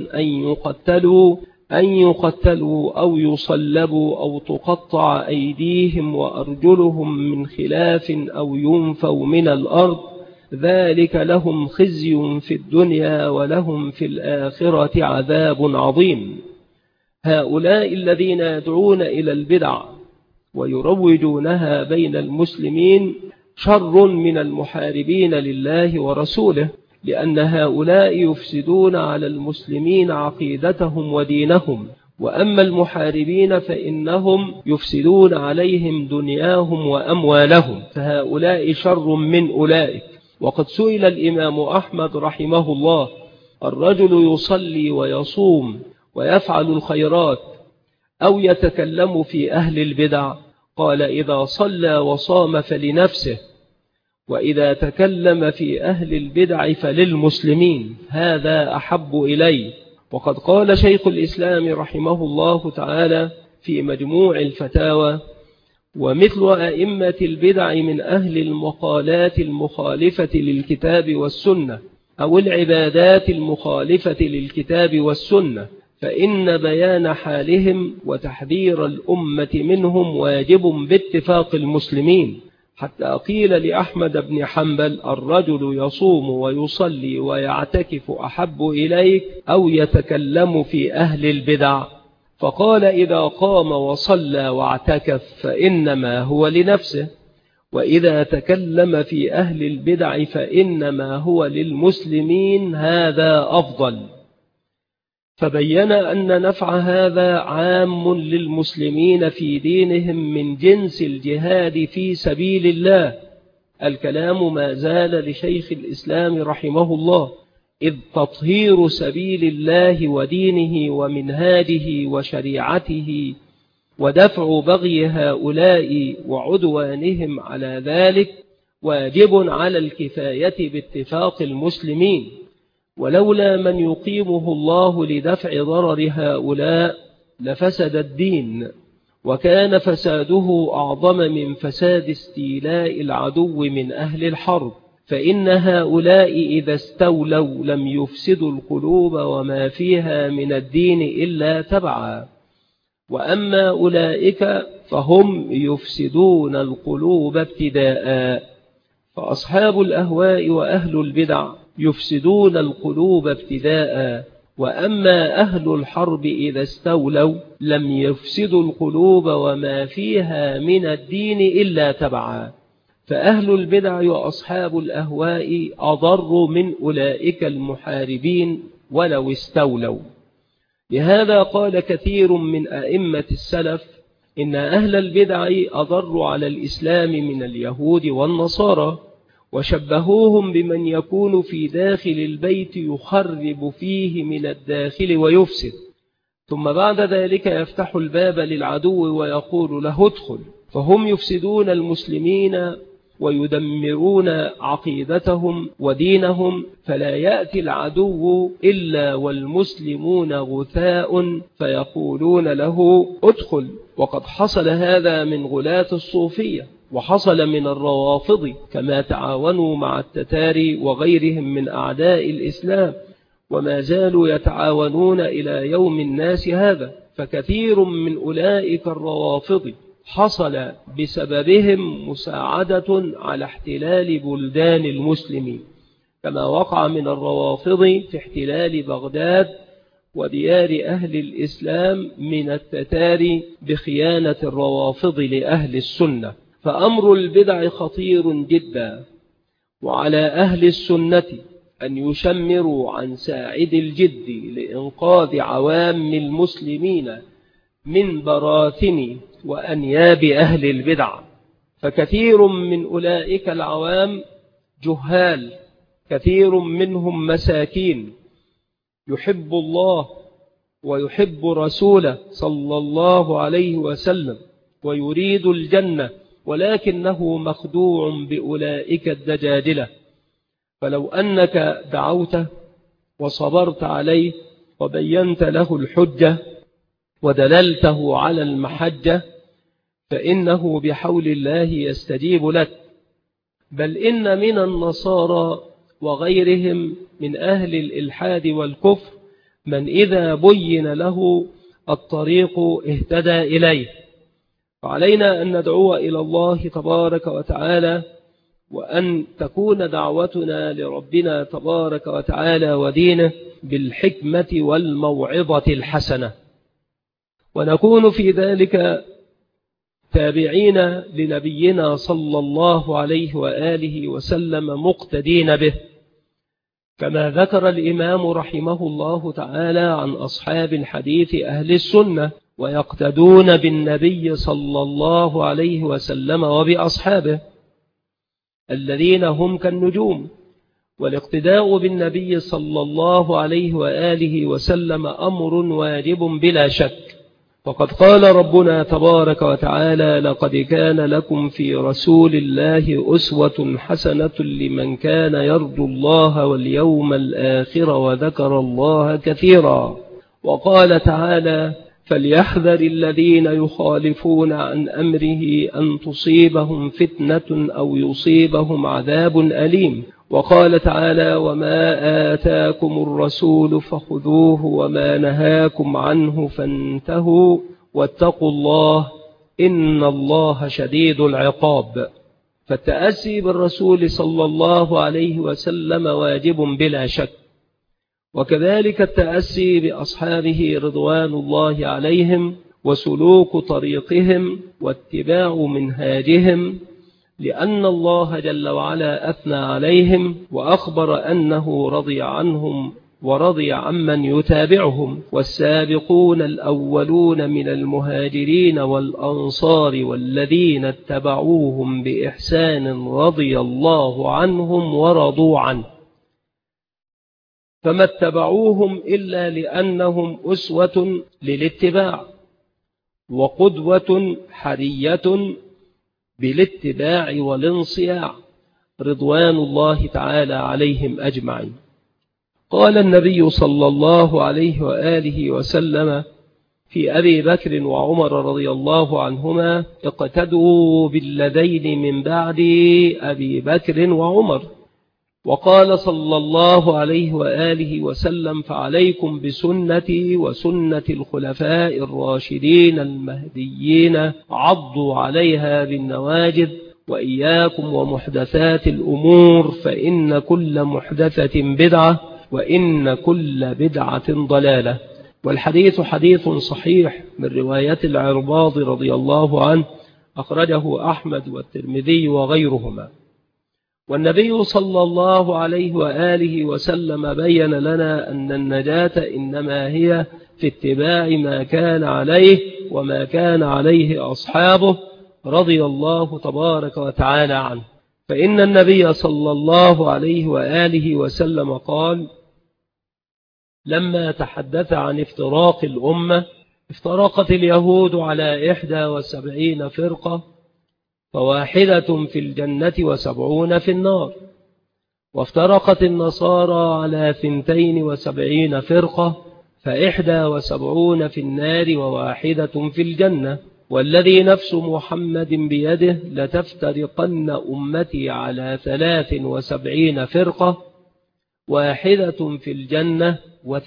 أن يقتلوا أو يصلبوا أو تقطع أيديهم وأرجلهم من خلاف أو ينفوا من الأرض، ذلك لهم خزي في الدنيا ولهم في الآخرة عذاب عظيم. هؤلاء الذين يدعون إلى البدع ويروجونها بين المسلمين شر من المحاربين لله ورسوله، لأن هؤلاء يفسدون على المسلمين عقيدتهم ودينهم، وأما المحاربين فإنهم يفسدون عليهم دنياهم وأموالهم، فهؤلاء شر من أولئك. وقد سئل الإمام أحمد رحمه الله: الرجل يصلي ويصوم ويفعل الخيرات أو يتكلم في أهل البدع؟ قال: إذا صلى وصام فلنفسه، وإذا تكلم في أهل البدع فللمسلمين، هذا أحب إلي. وقد قال شيخ الإسلام رحمه الله تعالى في مجموع الفتاوى: ومثل أئمة البدع من أهل المقالات المخالفة للكتاب والسنة أو العبادات المخالفة للكتاب والسنة، فإن بيان حالهم وتحذير الأمة منهم واجب باتفاق المسلمين، حتى قيل لأحمد بن حنبل: الرجل يصوم ويصلي ويعتكف أحب إليك أو يتكلم في أهل البدع؟ فقال: إذا قام وصلى واعتكف فإنما هو لنفسه، وإذا تكلم في أهل البدع فإنما هو للمسلمين، هذا أفضل. فبين أن نفع هذا عام للمسلمين في دينهم من جنس الجهاد في سبيل الله. الكلام ما زال لشيخ الإسلام رحمه الله، إذ تطهير سبيل الله ودينه ومنهاجه وشريعته ودفع بغي هؤلاء وعدوانهم على ذلك واجب على الكفاية باتفاق المسلمين، ولولا من يقيمه الله لدفع ضرر هؤلاء لفسد الدين، وكان فساده أعظم من فساد استيلاء العدو من أهل الحرب، فإن هؤلاء إذا استولوا لم يفسدوا القلوب وما فيها من الدين إلا تبعا، وأما أولئك فهم يفسدون القلوب ابتداء. فأصحاب الأهواء وأهل البدع يفسدون القلوب ابتداء، وأما أهل الحرب إذا استولوا لم يفسدوا القلوب وما فيها من الدين إلا تبعا. فأهل البدع وأصحاب الأهواء أضر من أولئك المحاربين ولو استولوا. لهذا قال كثير من أئمة السلف: إن أهل البدع أضر على الإسلام من اليهود والنصارى، وشبهوهم بمن يكون في داخل البيت يخرب فيه من الداخل ويفسد، ثم بعد ذلك يفتح الباب للعدو ويقول له: ادخل. فهم يفسدون المسلمين ويدمرون عقيدتهم ودينهم، فلا يأتي العدو إلا والمسلمون غثاء فيقولون له: ادخل. وقد حصل هذا من غلاة الصوفية، وحصل من الروافض، كما تعاونوا مع التتار وغيرهم من أعداء الإسلام، وما زالوا يتعاونون إلى يوم الناس هذا. فكثير من أولئك الروافض حصل بسببهم مساعدة على احتلال بلدان المسلمين، كما وقع من الروافض في احتلال بغداد وديار أهل الإسلام من التتار بخيانة الروافض لأهل السنة. فأمر البدع خطير جدا، وعلى أهل السنة أن يشمروا عن ساعد الجد لإنقاذ عوام المسلمين من براثن وأنياب أهل البدع، فكثير من أولئك العوام جهال، كثير منهم مساكين، يحب الله ويحب رسوله صلى الله عليه وسلم ويريد الجنة، ولكنه مخدوع بأولئك الدجاجلة. فلو أنك دعوته وصبرت عليه وبينت له الحجة ودللته على المحجة فإنه بحول الله يستجيب لك. بل إن من النصارى وغيرهم من أهل الإلحاد والكفر من إذا بين له الطريق اهتدى إليه. فعلينا أن ندعو إلى الله تبارك وتعالى، وأن تكون دعوتنا لربنا تبارك وتعالى ودينه بالحكمة والموعظة الحسنة، ونكون في ذلك تابعين لنبينا صلى الله عليه وآله وسلم مقتدين به، كما ذكر الإمام رحمه الله تعالى عن أصحاب الحديث أهل السنة ويقتدون بالنبي صلى الله عليه وسلم وبأصحابه الذين هم كالنجوم. والاقتداء بالنبي صلى الله عليه وآله وسلم أمر واجب بلا شك، فقد قال ربنا تبارك وتعالى: لقد كان لكم في رسول الله أسوة حسنة لمن كان يرجو الله واليوم الآخر وذكر الله كثيرا. وقال تعالى: فليحذر الذين يخالفون عن أمره أن تصيبهم فتنة أو يصيبهم عذاب أليم. وقال تعالى: وما آتاكم الرسول فخذوه وما نهاكم عنه فانتهوا واتقوا الله إن الله شديد العقاب. فالتأسي بالرسول صلى الله عليه وسلم واجب بلا شك، وكذلك التأسي بأصحابه رضوان الله عليهم وسلوك طريقهم واتباع منهاجهم، لأن الله جل وعلا أثنى عليهم وأخبر أنه رضي عنهم ورضي عمن يتابعهم. والسابقون الأولون من المهاجرين والأنصار والذين اتبعوهم بإحسان رضي الله عنهم ورضوا عنه، فما اتبعوهم إلا لأنهم أسوة للاتباع وقدوة حرية بالاتباع والانصياع رضوان الله تعالى عليهم أجمعين. قال النبي صلى الله عليه وآله وسلم في أبي بكر وعمر رضي الله عنهما: اقتدوا بالذين من بعد أبي بكر وعمر. وقال صلى الله عليه وآله وسلم: فعليكم بسنتي وسنة الخلفاء الراشدين المهديين عضوا عليها بالنواجذ وإياكم ومحدثات الأمور فإن كل محدثة بدعة وإن كل بدعة ضلالة. والحديث حديث صحيح من رواية العرباض رضي الله عنه، أخرجه أحمد والترمذي وغيرهما. والنبي صلى الله عليه وآله وسلم بين لنا أن النجاة إنما هي في اتباع ما كان عليه وما كان عليه أصحابه رضي الله تبارك وتعالى عنه. فإن النبي صلى الله عليه وآله وسلم قال: لما تحدث عن افتراق الأمة: افترقت اليهود على 71 فرقة، فواحدة في الجنة و70 في النار. وافترقت النصارى على 72 فرقة، ف71 في النار وواحدة في الجنة. والذي نفس محمد بيده لتفترقن أمتي على 73 فرقة، واحدة في الجنة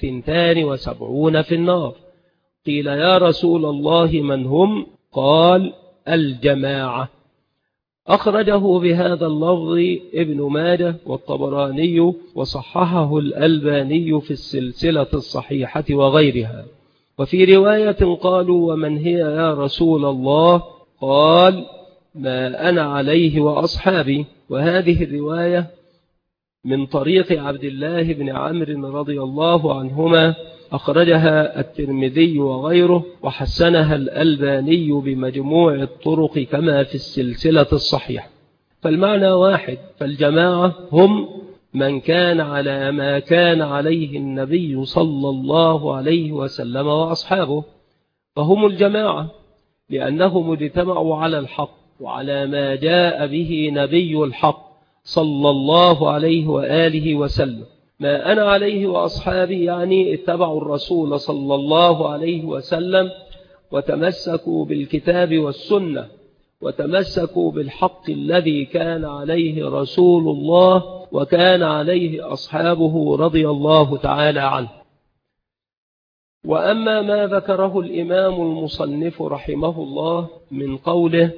و72 في النار. قيل: يا رسول الله من هم؟ قال: الجماعة. أخرجه بهذا اللفظ ابن ماجه والطبراني وصححه الألباني في السلسلة الصحيحة وغيرها. وفي رواية قالوا: ومن هي يا رسول الله؟ قال: ما أنا عليه وأصحابي. وهذه الرواية من طريق عبد الله بن عمرو رضي الله عنهما، أخرجها الترمذي وغيره، وحسنها الألباني بمجموع الطرق كما في السلسلة الصحيحة. فالمعنى واحد، فالجماعة هم من كان على ما كان عليه النبي صلى الله عليه وسلم وأصحابه، فهم الجماعة لأنهم اجتمعوا على الحق وعلى ما جاء به نبي الحق صلى الله عليه وآله وسلم. ما أنا عليه وأصحابي يعني اتبعوا الرسول صلى الله عليه وسلم وتمسكوا بالكتاب والسنة وتمسكوا بالحق الذي كان عليه رسول الله وكان عليه أصحابه رضي الله تعالى عنه. وأما ما ذكره الإمام المصنف رحمه الله من قوله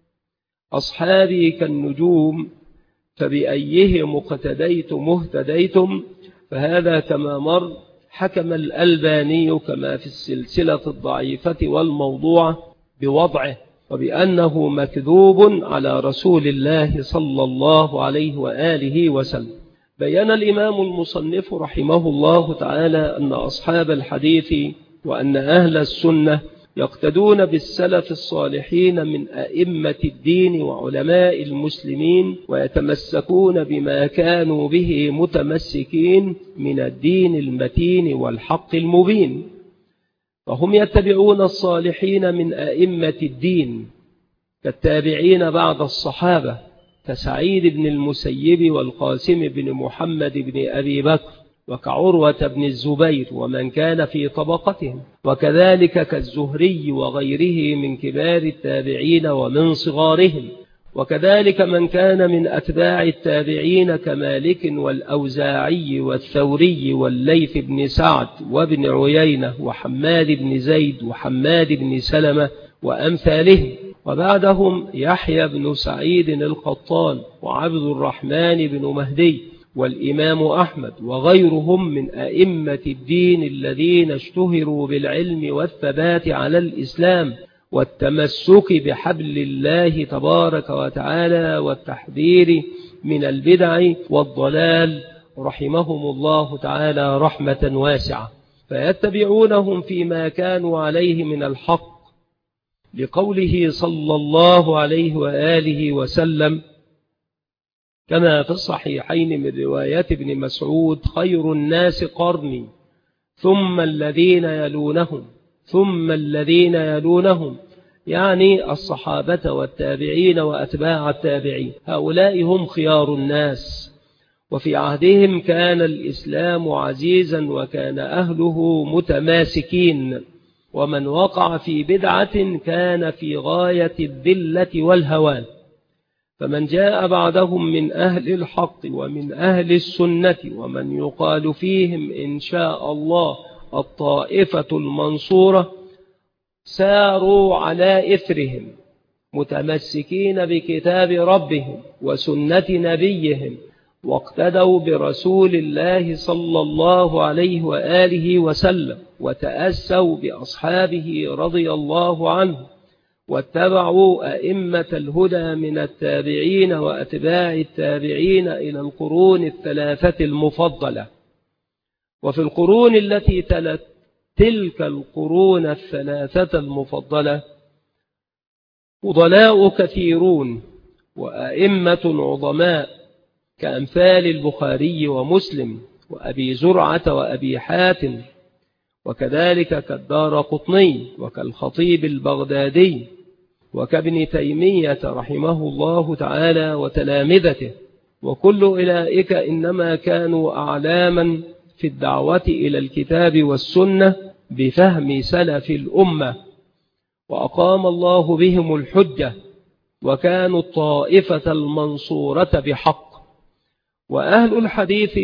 أصحابي كالنجوم فبأيهم اقتديتم اهتديتم، فهذا كما مر حكم الألباني كما في السلسلة الضعيفة والموضوعة بوضعه وبأنه مكذوب على رسول الله صلى الله عليه وآله وسلم. بيّن الإمام المصنف رحمه الله تعالى أن أصحاب الحديث وأن أهل السنة يقتدون بالسلف الصالحين من أئمة الدين وعلماء المسلمين، ويتمسكون بما كانوا به متمسكين من الدين المتين والحق المبين. فهم يتبعون الصالحين من أئمة الدين كالتابعين بعد الصحابة كسعيد بن المسيب والقاسم بن محمد بن أبي بكر وكعروة بن الزبير ومن كان في طبقتهم، وكذلك كالزهري وغيره من كبار التابعين ومن صغارهم، وكذلك من كان من أتباع التابعين كمالك والأوزاعي والثوري والليث بن سعد وابن عيينة وحماد بن زيد وحماد بن سلمة وأمثالهم. وبعدهم يحيى بن سعيد القطان وعبد الرحمن بن مهدي والإمام أحمد وغيرهم من أئمة الدين الذين اشتهروا بالعلم والثبات على الإسلام والتمسك بحبل الله تبارك وتعالى والتحذير من البدع والضلال، رحمهم الله تعالى رحمة واسعة، فيتبعونهم فيما كانوا عليه من الحق، لقوله صلى الله عليه وآله وسلم كما في الصحيحين من رواية ابن مسعود خير الناس قرني ثم الذين يلونهم ثم الذين يلونهم، يعني الصحابة والتابعين وأتباع التابعين، هؤلاء هم خيار الناس. وفي عهدهم كان الإسلام عزيزا وكان أهله متماسكين، ومن وقع في بدعة كان في غاية الذلة والهوان. فمن جاء بعدهم من أهل الحق ومن أهل السنة ومن يقال فيهم إن شاء الله الطائفة المنصورة ساروا على إثرهم متمسكين بكتاب ربهم وسنة نبيهم، واقتدوا برسول الله صلى الله عليه وآله وسلم، وتأسوا بأصحابه رضي الله عنه، واتبعوا أئمة الهدى من التابعين وأتباع التابعين إلى القرون الثلاثة المفضلة. وفي القرون التي تلت تلك القرون الثلاثة المفضلة فضلاء كثيرون وأئمة عظماء كأمثال البخاري ومسلم وأبي زرعة وأبي حاتم، وكذلك كالدارقطني وكالخطيب البغدادي وكابن تيمية رحمه الله تعالى وتلامذته، وكل أولئك إنما كانوا أعلاما في الدعوة إلى الكتاب والسنة بفهم سلف الأمة، وأقام الله بهم الحجة، وكانوا الطائفة المنصورة بحق. وأهل الحديث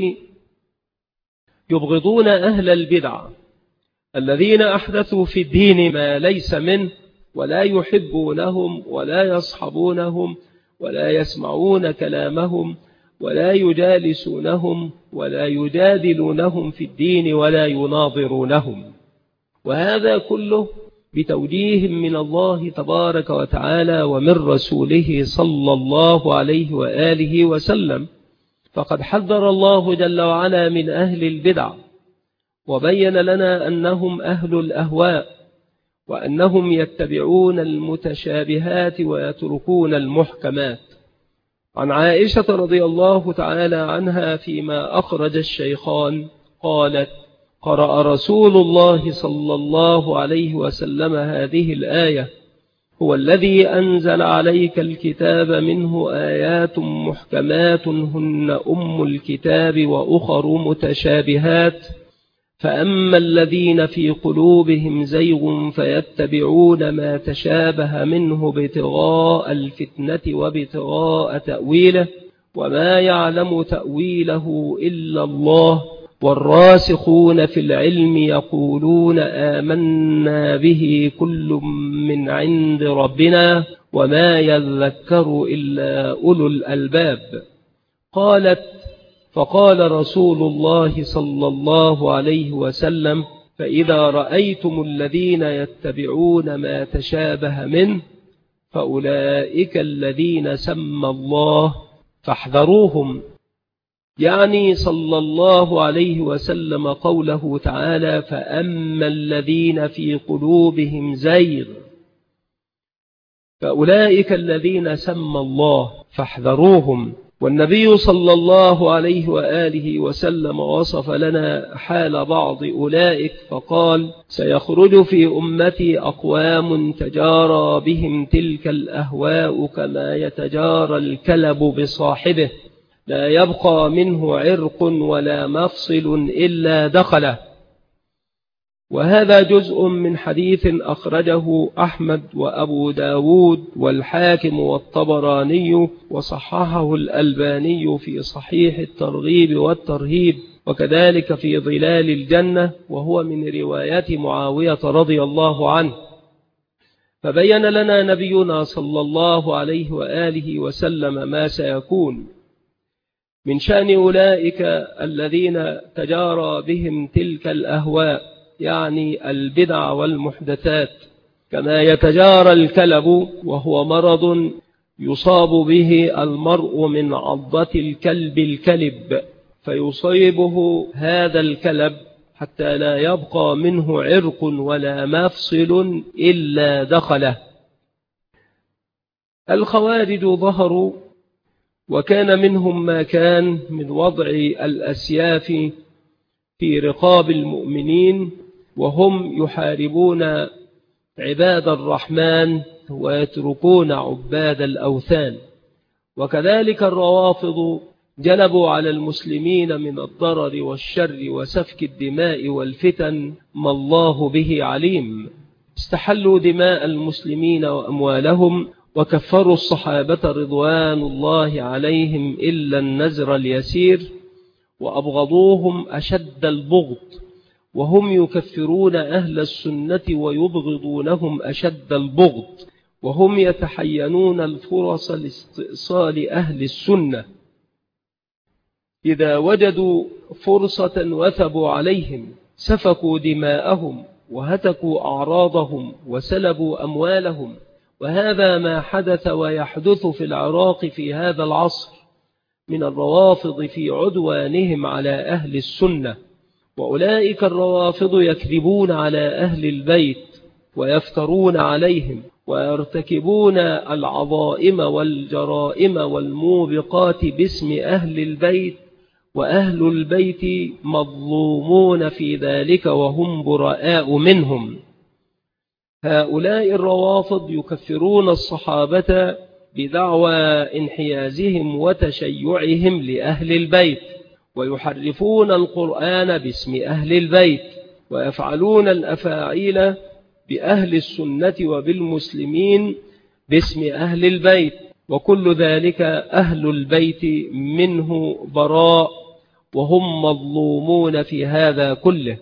يبغضون أهل البدع الذين أحدثوا في الدين ما ليس منه، ولا يحبونهم ولا يصحبونهم ولا يسمعون كلامهم ولا يجالسونهم ولا يجادلونهم في الدين ولا يناظرونهم، وهذا كله بتوجيه من الله تبارك وتعالى ومن رسوله صلى الله عليه وآله وسلم. فقد حذر الله جل وعلا من أهل البدع، وبين لنا أنهم أهل الأهواء، وأنهم يتبعون المتشابهات ويتركون المحكمات. عن عائشة رضي الله تعالى عنها فيما أخرج الشيخان قالت: قرأ رسول الله صلى الله عليه وسلم هذه الآية: هو الذي أنزل عليك الكتاب منه آيات محكمات هن أم الكتاب وأخر متشابهات، فأما الذين في قلوبهم زيغ فيتبعون ما تشابه منه ابتغاء الفتنة وابتغاء تأويله، وما يعلم تأويله إلا الله، والراسخون في العلم يقولون آمنا به كل من عند ربنا وما يذكر إلا أولو الألباب. قالت: فقال رسول الله صلى الله عليه وسلم: فإذا رأيتم الذين يتبعون ما تشابه منه فأولئك الذين سمى الله فاحذروهم. يعني صلى الله عليه وسلم قوله تعالى: فأما الذين في قلوبهم زيغ فأولئك الذين سمى الله فاحذروهم. والنبي صلى الله عليه وآله وسلم وصف لنا حال بعض أولئك فقال: سيخرج في أمتي أقوام تجارى بهم تلك الأهواء كما يتجارى الكلب بصاحبه، لا يبقى منه عرق ولا مفصل إلا دخله. وهذا جزء من حديث أخرجه أحمد وأبو داود والحاكم والطبراني، وصححه الألباني في صحيح الترغيب والترهيب، وكذلك في ظلال الجنة، وهو من رواية معاوية رضي الله عنه. فبين لنا نبينا صلى الله عليه وآله وسلم ما سيكون من شأن أولئك الذين تجارى بهم تلك الأهواء، يعني البدع والمحدثات، كما يتجارى الكلب، وهو مرض يصاب به المرء من عضة الكلب الكلب، فيصيبه هذا الكلب حتى لا يبقى منه عرق ولا مفصل إلا دخله. الخوارج ظهروا، وكان منهم ما كان من وضع الأسياف في رقاب المؤمنين، وهم يحاربون عباد الرحمن ويتركون عباد الأوثان. وكذلك الروافض جلبوا على المسلمين من الضرر والشر وسفك الدماء والفتن ما الله به عليم. استحلوا دماء المسلمين وأموالهم، وكفروا الصحابة رضوان الله عليهم إلا النزر اليسير، وأبغضوهم أشد البغض، وهم يكفرون أهل السنة ويبغضونهم أشد البغض، وهم يتحينون الفرص لاستئصال أهل السنة. إذا وجدوا فرصة وثبوا عليهم، سفكوا دماءهم وهتكوا أعراضهم وسلبوا أموالهم. وهذا ما حدث ويحدث في العراق في هذا العصر من الروافض في عدوانهم على أهل السنة. وأولئك الروافض يكذبون على أهل البيت ويفترون عليهم ويرتكبون العظائم والجرائم والموبقات باسم أهل البيت، وأهل البيت مظلومون في ذلك وهم براء منهم. هؤلاء الروافض يكفرون الصحابة بدعوى انحيازهم وتشيعهم لأهل البيت، ويحرفون القرآن باسم أهل البيت، ويفعلون الأفاعيل بأهل السنة وبالمسلمين باسم أهل البيت، وكل ذلك أهل البيت منه براء، وهم مظلومون في هذا كله.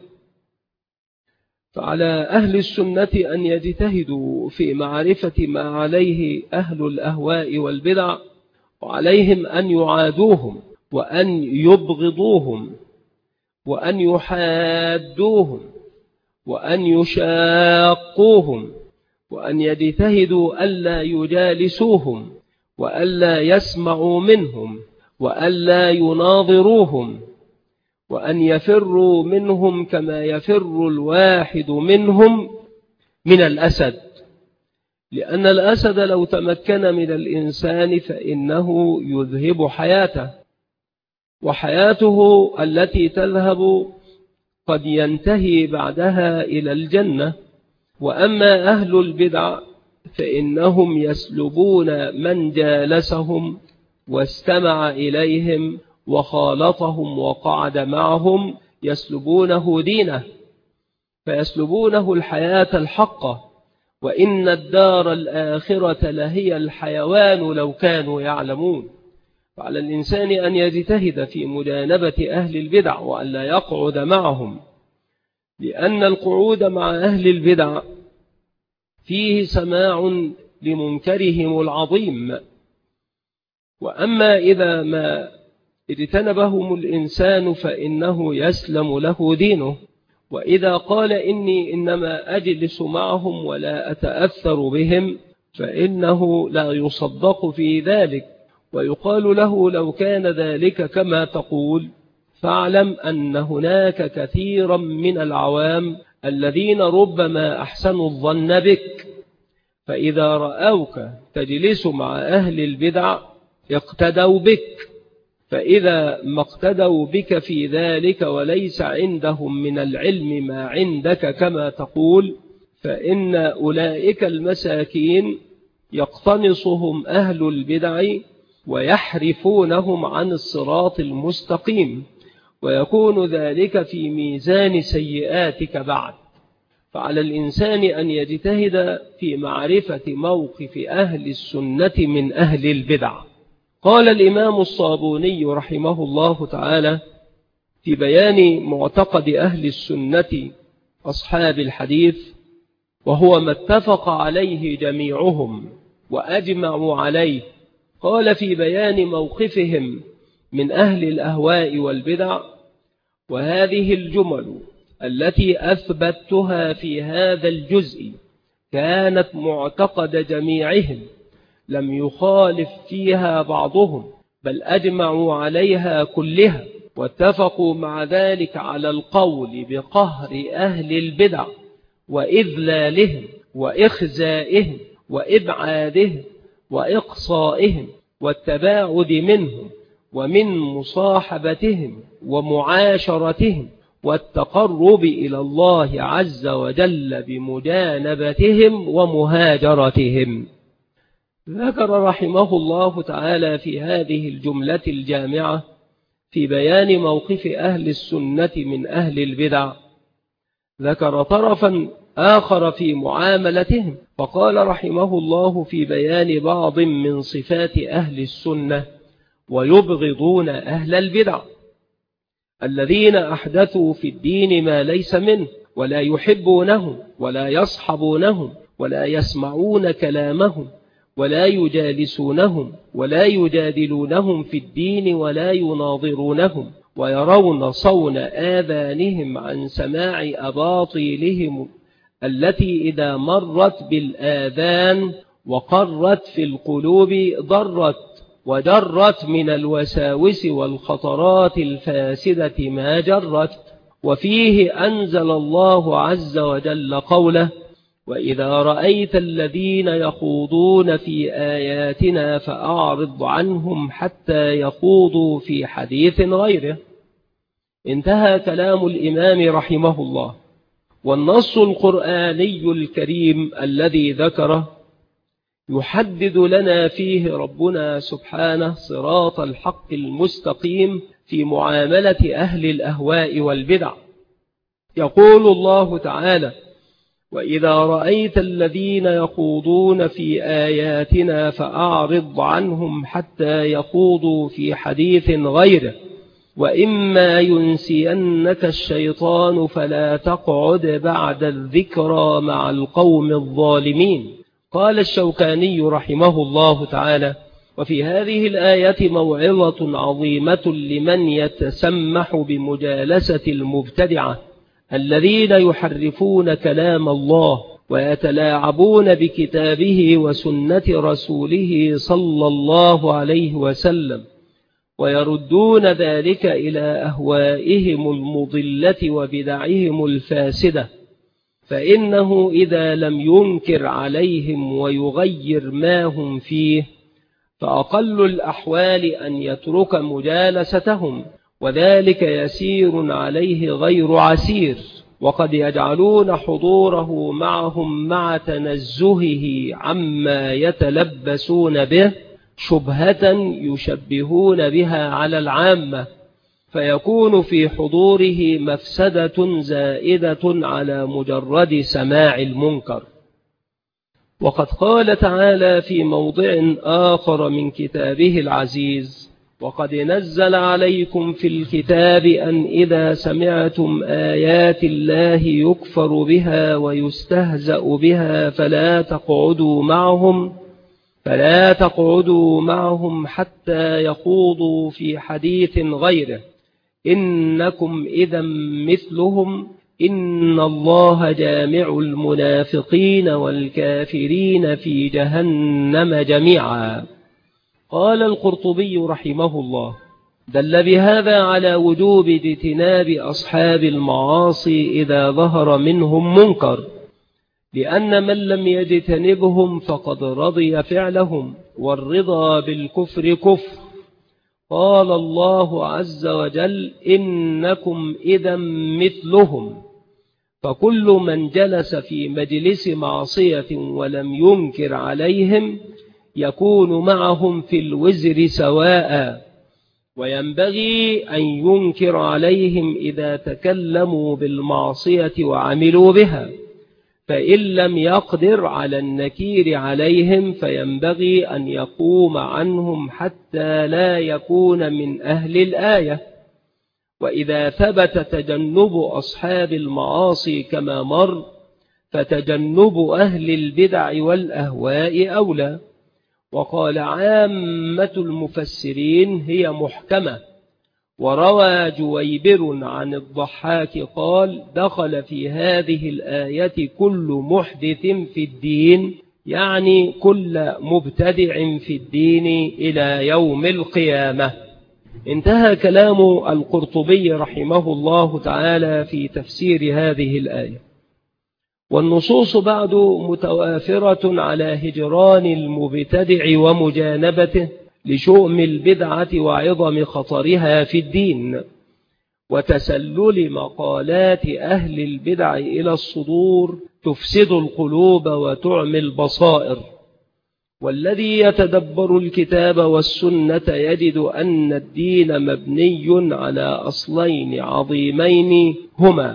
فعلى أهل السنة أن يجتهدوا في معرفة ما عليه أهل الأهواء والبدع، وعليهم أن يعادوهم وأن يبغضوهم وأن يحادوهم وأن يشاقوهم، وأن يجتهدوا ألا يجالسوهم وألا يسمعوا منهم وألا يناظروهم، وأن يفروا منهم كما يفر الواحد منهم من الأسد، لأن الأسد لو تمكن من الإنسان فإنه يذهب حياته، وحياته التي تذهب قد ينتهي بعدها إلى الجنة. وأما أهل البدع فإنهم يسلبون من جالسهم واستمع إليهم وخالطهم وقعد معهم، يسلبونه دينه، فيسلبونه الحياة الحقة، وإن الدار الآخرة لهي الحيوان لو كانوا يعلمون. فعلى الإنسان أن يجتهد في مجانبة أهل البدع وأن لا يقعد معهم، لأن القعود مع أهل البدع فيه سماع لمنكرهم العظيم. وأما إذا ما اجتنبهم الإنسان فإنه يسلم له دينه. وإذا قال إني إنما أجلس معهم ولا أتأثر بهم فإنه لا يصدق في ذلك، ويقال له لو كان ذلك كما تقول فاعلم أن هناك كثيرا من العوام الذين ربما أحسنوا الظن بك، فإذا رأوك تجلس مع أهل البدع اقتدوا بك، فإذا ما اقتدوا بك في ذلك وليس عندهم من العلم ما عندك كما تقول، فإن أولئك المساكين يقتنصهم أهل البدع ويحرفونهم عن الصراط المستقيم، ويكون ذلك في ميزان سيئاتك بعد. فعلى الإنسان أن يجتهد في معرفة موقف أهل السنة من أهل البدع. قال الإمام الصابوني رحمه الله تعالى في بيان معتقد أهل السنة أصحاب الحديث، وهو ما اتفق عليه جميعهم وأجمعوا عليه، قال في بيان موقفهم من أهل الأهواء والبدع: وهذه الجمل التي أثبتها في هذا الجزء كانت معتقد جميعهم، لم يخالف فيها بعضهم، بل أجمعوا عليها كلها، واتفقوا مع ذلك على القول بقهر أهل البدع وإذلالهم وإخزائهم وإبعادهم وإقصائهم والتباعد منهم ومن مصاحبتهم ومعاشرتهم والتقرب إلى الله عز وجل بمجانبتهم ومهاجرتهم. ذكر رحمه الله تعالى في هذه الجملة الجامعة في بيان موقف أهل السنة من أهل البدع، ذكر طرفا آخر في معاملتهم، فقال رحمه الله في بيان بعض من صفات أهل السنة: ويبغضون أهل البدع الذين أحدثوا في الدين ما ليس منه، ولا يحبونهم ولا يصحبونهم ولا يسمعون كلامهم ولا يجالسونهم ولا يجادلونهم في الدين ولا يناظرونهم، ويرون صون آذانهم عن سماع أباطيلهم التي إذا مرت بالآذان وقرت في القلوب ضرت وجرت من الوساوس والخطرات الفاسدة ما جرت. وفيه أنزل الله عز وجل قوله: وإذا رأيت الذين يخوضون في آياتنا فأعرض عنهم حتى يخوضوا في حديث غيره. انتهى كلام الإمام رحمه الله. والنص القرآني الكريم الذي ذكره يحدد لنا فيه ربنا سبحانه صراط الحق المستقيم في معاملة أهل الأهواء والبدع. يقول الله تعالى: وإذا رأيت الذين يخوضون في آياتنا فأعرض عنهم حتى يخوضوا في حديث غيره، وإما ينسينك الشيطان فلا تقعد بعد الذكرى مع القوم الظالمين. قال الشوكاني رحمه الله تعالى: وفي هذه الآية موعظة عظيمة لمن يتسمح بمجالسة المبتدعة الذين يحرفون كلام الله ويتلاعبون بكتابه وسنة رسوله صلى الله عليه وسلم، ويردون ذلك إلى أهوائهم المضلة وبدعهم الفاسدة، فإنه إذا لم ينكر عليهم ويغير ما هم فيه فأقل الأحوال أن يترك مجالستهم، وذلك يسير عليه غير عسير، وقد يجعلون حضوره معهم مع تنزهه عما يتلبسون به شبهة يشبهون بها على العامة، فيكون في حضوره مفسدة زائدة على مجرد سماع المنكر. وقد قال تعالى في موضع آخر من كتابه العزيز: وقد نزل عليكم في الكتاب أن إذا سمعتم آيات الله يكفر بها ويستهزأ بها فلا تقعدوا معهم حتى يخوضوا في حديث غيره إنكم إذا مثلهم إن الله جامع المنافقين والكافرين في جهنم جميعا. قال القرطبي رحمه الله: دل بهذا على وجوب اجتناب أصحاب المعاصي إذا ظهر منهم منكر، لأن من لم يجتنبهم فقد رضي فعلهم، والرضا بالكفر كفر. قال الله عز وجل: إنكم إذا مثلهم. فكل من جلس في مجلس معصية ولم ينكر عليهم يكون معهم في الوزر سواء، وينبغي أن ينكر عليهم إذا تكلموا بالمعصية وعملوا بها، فإن لم يقدر على النكير عليهم فينبغي أن يقوم عنهم حتى لا يكون من أهل الآية. وإذا ثبت تجنب أصحاب المعاصي كما مر فتجنب أهل البدع والأهواء أولى. وقال عامة المفسرين هي محكمة. وروى جويبر عن الضحاك قال: دخل في هذه الآية كل محدث في الدين، يعني كل مبتدع في الدين إلى يوم القيامة. انتهى كلام القرطبي رحمه الله تعالى في تفسير هذه الآية. والنصوص بعد متوافرة على هجران المبتدع ومجانبته لشؤم البدعة وعظم خطرها في الدين، وتسلل مقالات أهل البدع إلى الصدور تفسد القلوب وتعمي البصائر. والذي يتدبر الكتاب والسنة يجد أن الدين مبني على أصلين عظيمين هما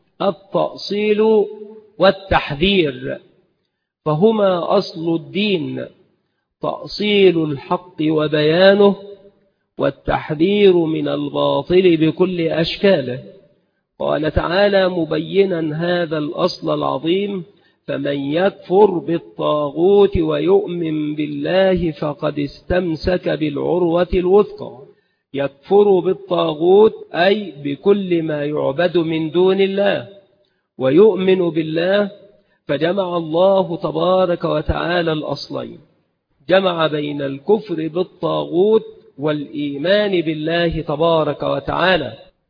التأصيل والتحذير، فهما أصل الدين: تأصيل الحق وبيانه، والتحذير من الباطل بكل أشكاله. قال تعالى مبينا هذا الأصل العظيم: فمن يكفر بالطاغوت ويؤمن بالله فقد استمسك بالعروة الوثقى. يكفر بالطاغوت أي بكل ما يعبد من دون الله، ويؤمن بالله، فجمع الله تبارك وتعالى الأصلين، جمع بين الكفر بالطاغوت والإيمان بالله تبارك وتعالى.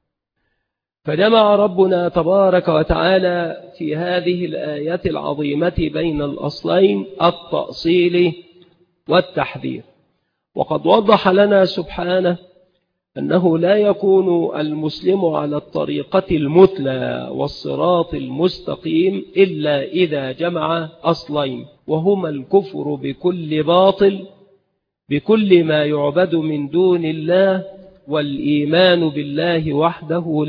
فجمع ربنا تبارك وتعالى في هذه الآية العظيمة بين الأصلين التأصيل والتحذير. وقد وضح لنا سبحانه أنه لا يكون المسلم على الطريقة المثلى والصراط المستقيم إلا إذا جمع أصلين، وهما الكفر بكل باطل بكل ما يعبد من دون الله، والإيمان بالله وحده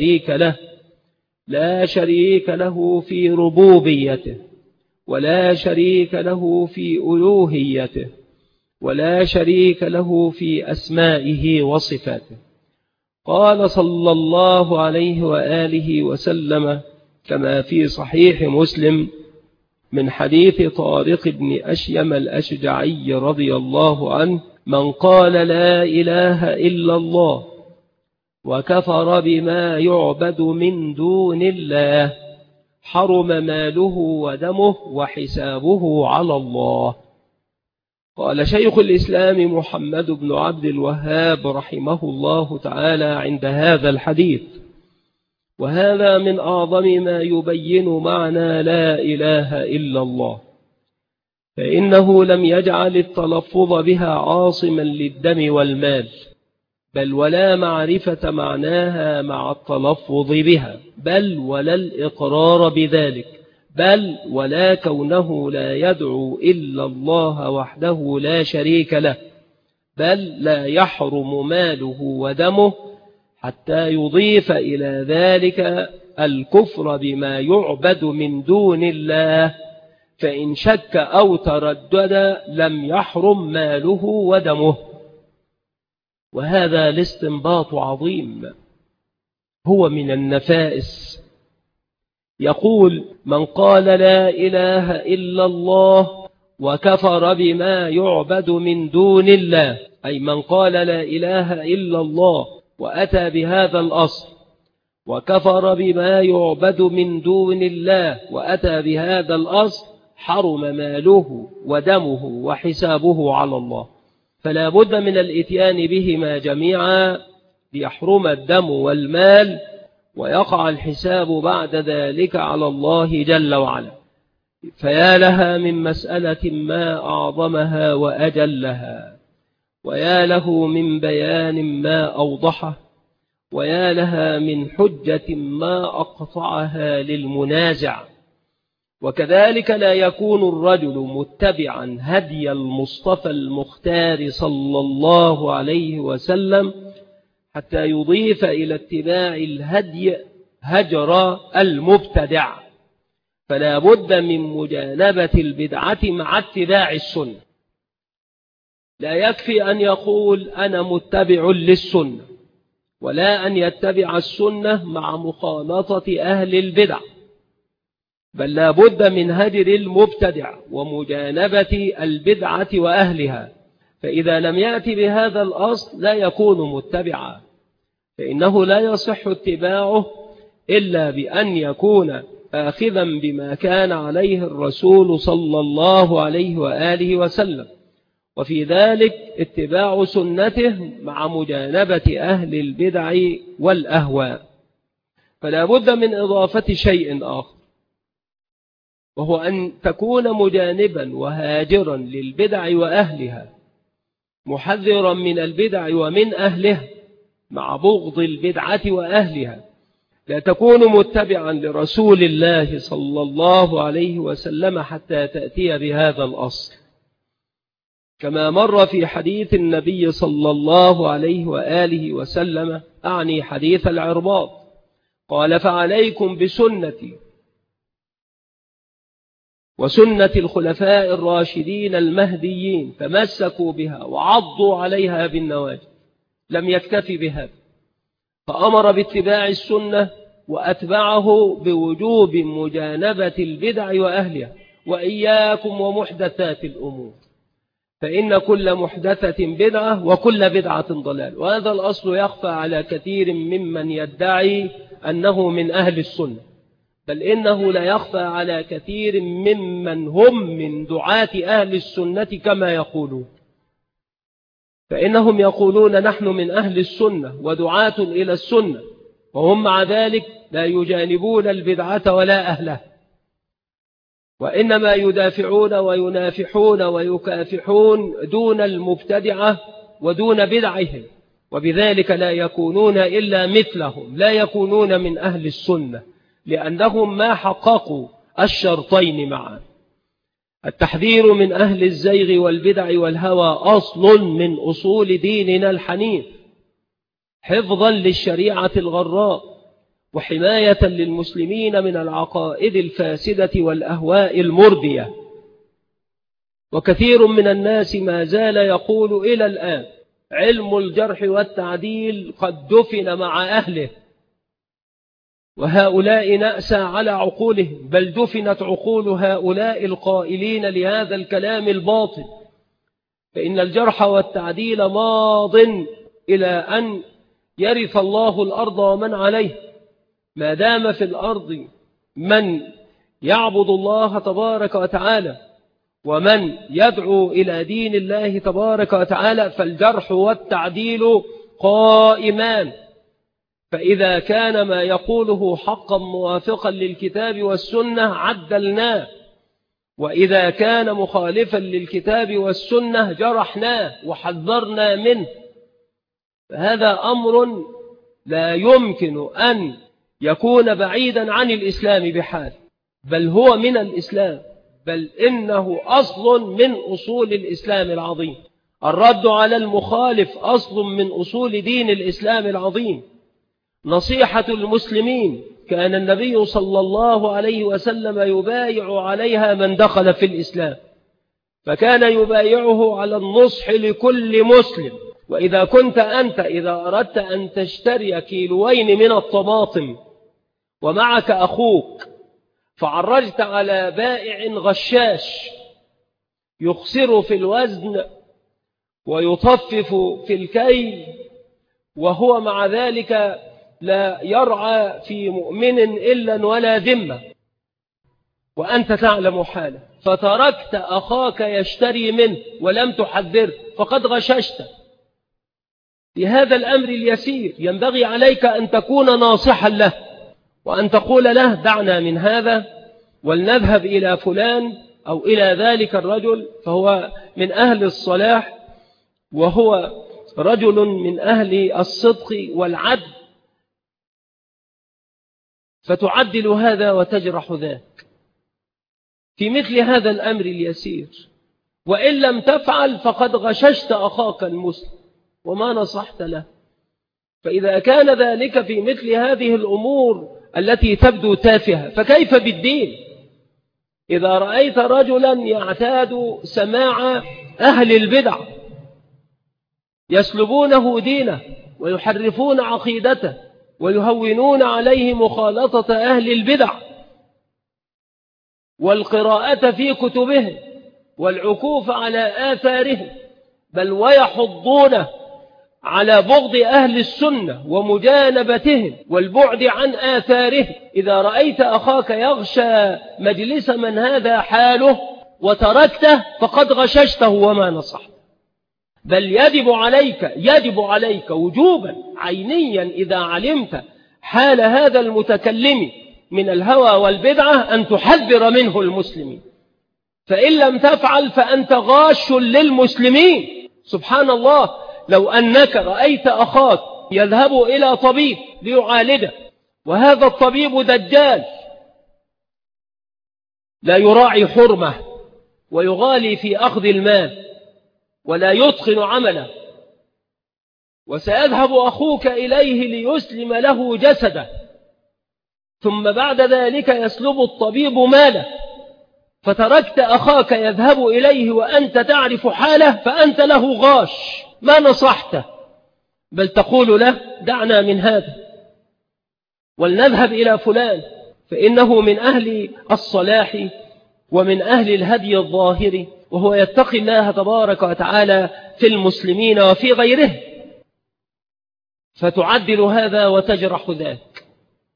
لا شريك له في ربوبيته، ولا شريك له في ألوهيته، ولا شريك له في أسمائه وصفاته. قال صلى الله عليه وآله وسلم كما في صحيح مسلم من حديث طارق بن أشيم الأشجعي رضي الله عنه: من قال لا إله إلا الله وكفر بما يعبد من دون الله حرم ماله ودمه وحسابه على الله. قال شيخ الإسلام محمد بن عبد الوهاب رحمه الله تعالى عند هذا الحديث: وهذا من أعظم ما يبين معنى لا إله إلا الله، فإنه لم يجعل التلفظ بها عاصما للدم والمال، بل ولا معرفة معناها مع التلفظ بها، بل ولا الإقرار بذلك، بل ولا كونه لا يدعو إلا الله وحده لا شريك له، بل لا يحرم ماله ودمه حتى يضيف إلى ذلك الكفر بما يعبد من دون الله، فإن شك أو تردد لم يحرم ماله ودمه. وهذا الاستنباط عظيم، هو من النفائس. يقول: من قال لا إله إلا الله وكفر بما يعبد من دون الله، أي من قال لا إله إلا الله وأتى بهذا الأصل، وكفر بما يعبد من دون الله وأتى بهذا الأصل، حرم ماله ودمه وحسابه على الله. فلا بد من الإتيان بهما جميعا ليحرم الدم والمال، ويقع الحساب بعد ذلك على الله جل وعلا. فيا لها من مسألة ما أعظمها وأجلها، ويا له من بيان ما أوضحه، ويا لها من حجة ما أقطعها للمنازع. وكذلك لا يكون الرجل متبعا هدي المصطفى المختار صلى الله عليه وسلم حتى يضيف إلى اتباع الهدي هجر المبتدع، فلا بد من مجانبة البدعة مع اتباع السنة. لا يكفي أن يقول أنا متبع للسنة، ولا أن يتبع السنة مع مخالطة أهل البدع، بل لا بد من هجر المبتدع ومجانبة البدعة وأهلها. فإذا لم يأتي بهذا الأصل لا يكون متبعا، فإنه لا يصح اتباعه إلا بأن يكون آخذا بما كان عليه الرسول صلى الله عليه وآله وسلم، وفي ذلك اتباع سنته مع مجانبة أهل البدع والأهواء. فلا بد من إضافة شيء آخر، وهو أن تكون مجانبا وهاجرا للبدع وأهلها، محذرا من البدع ومن أهلها مع بغض البدعة وأهلها. لا تكون متبعا لرسول الله صلى الله عليه وسلم حتى تأتي بهذا الأصل، كما مر في حديث النبي صلى الله عليه وآله وسلم، أعني حديث العرباض، قال: فعليكم بسنتي وسنة الخلفاء الراشدين المهديين، تمسكوا بها وعضوا عليها بالنواجذ. لم يكتفي بهذا، فأمر باتباع السنة وأتبعه بوجوب مجانبة البدع وأهلها، وإياكم ومحدثات الأمور، فإن كل محدثة بدعة وكل بدعة ضلال. وهذا الأصل يخفى على كثير ممن يدعي أنه من أهل السنة، بل إنه لا يخفى على كثير ممن هم من دعاة أهل السنة كما يقولون، فإنهم يقولون نحن من أهل السنة ودعاة إلى السنة، وهم مع ذلك لا يجانبون البدعة ولا أهلها، وإنما يدافعون وينافحون ويكافحون دون المبتدعة ودون بدعهم، وبذلك لا يكونون إلا مثلهم، لا يكونون من أهل السنة، لأنهم ما حققوا الشرطين معا. التحذير من أهل الزيغ والبدع والهوى أصل من أصول ديننا الحنيف، حفظا للشريعة الغراء، وحماية للمسلمين من العقائد الفاسدة والأهواء المردية. وكثير من الناس ما زال يقول إلى الآن: علم الجرح والتعديل قد دفن مع أهله، وهؤلاء نأسى على عقولهم، بل دفنت عقول هؤلاء القائلين لهذا الكلام الباطل. فإن الجرح والتعديل ماض إلى أن يرث الله الأرض ومن عليه، ما دام في الأرض من يعبد الله تبارك وتعالى ومن يدعو إلى دين الله تبارك وتعالى فالجرح والتعديل قائمان. فإذا كان ما يقوله حقا موافقا للكتاب والسنة عدلناه، وإذا كان مخالفا للكتاب والسنة جرحناه وحذرنا منه. فهذا أمر لا يمكن أن يكون بعيدا عن الإسلام بحال، بل هو من الإسلام، بل إنه أصل من أصول الإسلام العظيم. الرد على المخالف أصل من أصول دين الإسلام العظيم. نصيحة المسلمين كان النبي صلى الله عليه وسلم يبايع عليها من دخل في الإسلام، فكان يبايعه على النصح لكل مسلم. وإذا كنت أنت إذا أردت أن تشتري كيلوين من الطماطم ومعك أخوك فعرجت على بائع غشاش يخسر في الوزن ويطفف في الكيل، وهو مع ذلك لا يرعى في مؤمن إلا ولا ذمة، وأنت تعلم حاله، فتركت أخاك يشتري منه ولم تحذره فقد غششت. بهذا الأمر اليسير ينبغي عليك أن تكون ناصحا له، وأن تقول له دعنا من هذا ولنذهب إلى فلان أو إلى ذلك الرجل فهو من أهل الصلاح وهو رجل من أهل الصدق والعدل، فتعدل هذا وتجرح ذاك في مثل هذا الأمر اليسير. وإن لم تفعل فقد غششت أخاك المسلم وما نصحت له. فإذا كان ذلك في مثل هذه الأمور التي تبدو تافهة، فكيف بالدين؟ إذا رأيت رجلا يعتاد سماع أهل البدع يسلبونه دينه ويحرفون عقيدته ويهونون عليه مخالطة أهل البدع والقراءة في كتبهم والعكوف على آثارهم، بل ويحضونه على بغض أهل السنة ومجانبتهم والبعد عن آثارهم. إذا رأيت أخاك يغشى مجلس من هذا حاله وتركته فقد غششته وما نصحت. بل يجب عليك وجوبا عينيا إذا علمت حال هذا المتكلم من الهوى والبدعة أن تحذر منه المسلمين، فإن لم تفعل فأنت غاش للمسلمين. سبحان الله، لو أنك رأيت أخاك يذهب إلى طبيب ليعالجه وهذا الطبيب دجال لا يراعي حرمه ويغالي في أخذ المال ولا يتقن عمله، وسيذهب أخوك إليه ليسلم له جسده، ثم بعد ذلك يسلب الطبيب ماله، فتركت أخاك يذهب إليه وأنت تعرف حاله، فأنت له غاش ما نصحته، بل تقول له دعنا من هذا ولنذهب إلى فلان فإنه من أهل الصلاح ومن أهل الهدي الظاهر، وهو يتقي الله تبارك وتعالى في المسلمين وفي غيره، فتعدل هذا وتجرح ذاك.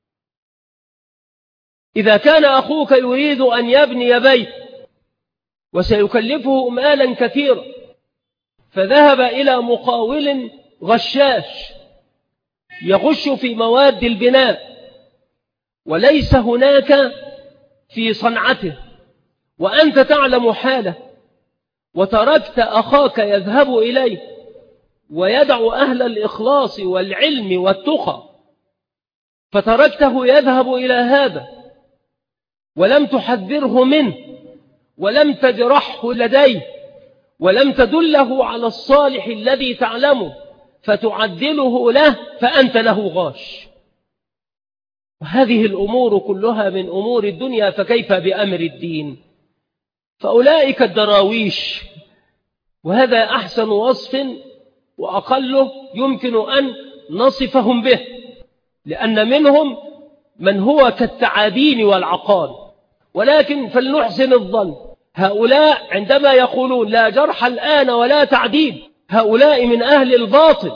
إذا كان أخوك يريد أن يبني بيت وسيكلفه مالا كثيرا فذهب إلى مقاول غشاش يغش في مواد البناء وليس هناك في صنعته، وأنت تعلم حاله، وتركت أخاك يذهب إليه ويدعو أهل الإخلاص والعلم والتقى، فتركته يذهب إلى هذا ولم تحذره منه ولم تجرحه لديه ولم تدله على الصالح الذي تعلمه فتعدله له، فأنت له غاش. وهذه الأمور كلها من أمور الدنيا، فكيف بأمر الدين؟ فأولئك الدراويش، وهذا أحسن وصف وأقله يمكن أن نصفهم به، لأن منهم من هو كالتعابين والعقال، ولكن فلنحسن الظن هؤلاء عندما يقولون لا جرح الآن ولا تعديل، هؤلاء من أهل الباطل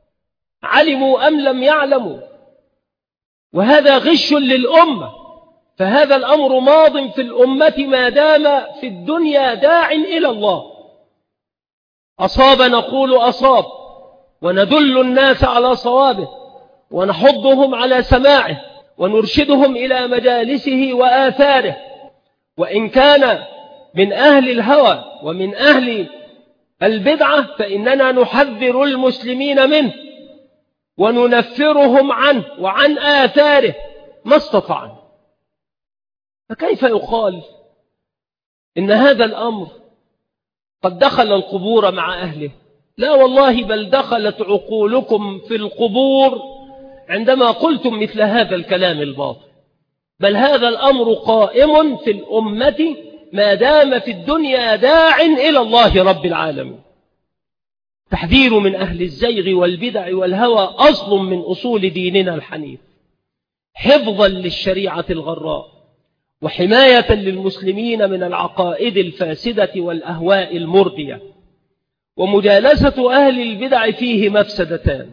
علموا أم لم يعلموا، وهذا غش للأمة، فهذا الأمر ماض في الأمة ما دام في الدنيا داع إلى الله. أصاب نقول أصاب، وندل الناس على صوابه، ونحضهم على سماعه، ونرشدهم إلى مجالسه وآثاره. وإن كان من أهل الهوى ومن أهل البدعة فإننا نحذر المسلمين منه وننفرهم عنه وعن آثاره ما استطعنا. فكيف يقال إن هذا الأمر قد دخل القبور مع أهله؟ لا والله، بل دخلت عقولكم في القبور عندما قلتم مثل هذا الكلام الباطل. بل هذا الأمر قائم في الأمة ما دام في الدنيا داع إلى الله رب العالمين. تحذير من أهل الزيغ والبدع والهوى أصل من أصول ديننا الحنيف، حفظا للشريعة الغراء، وحماية للمسلمين من العقائد الفاسدة والأهواء المردية. ومجالسة أهل البدع فيه مفسدتان،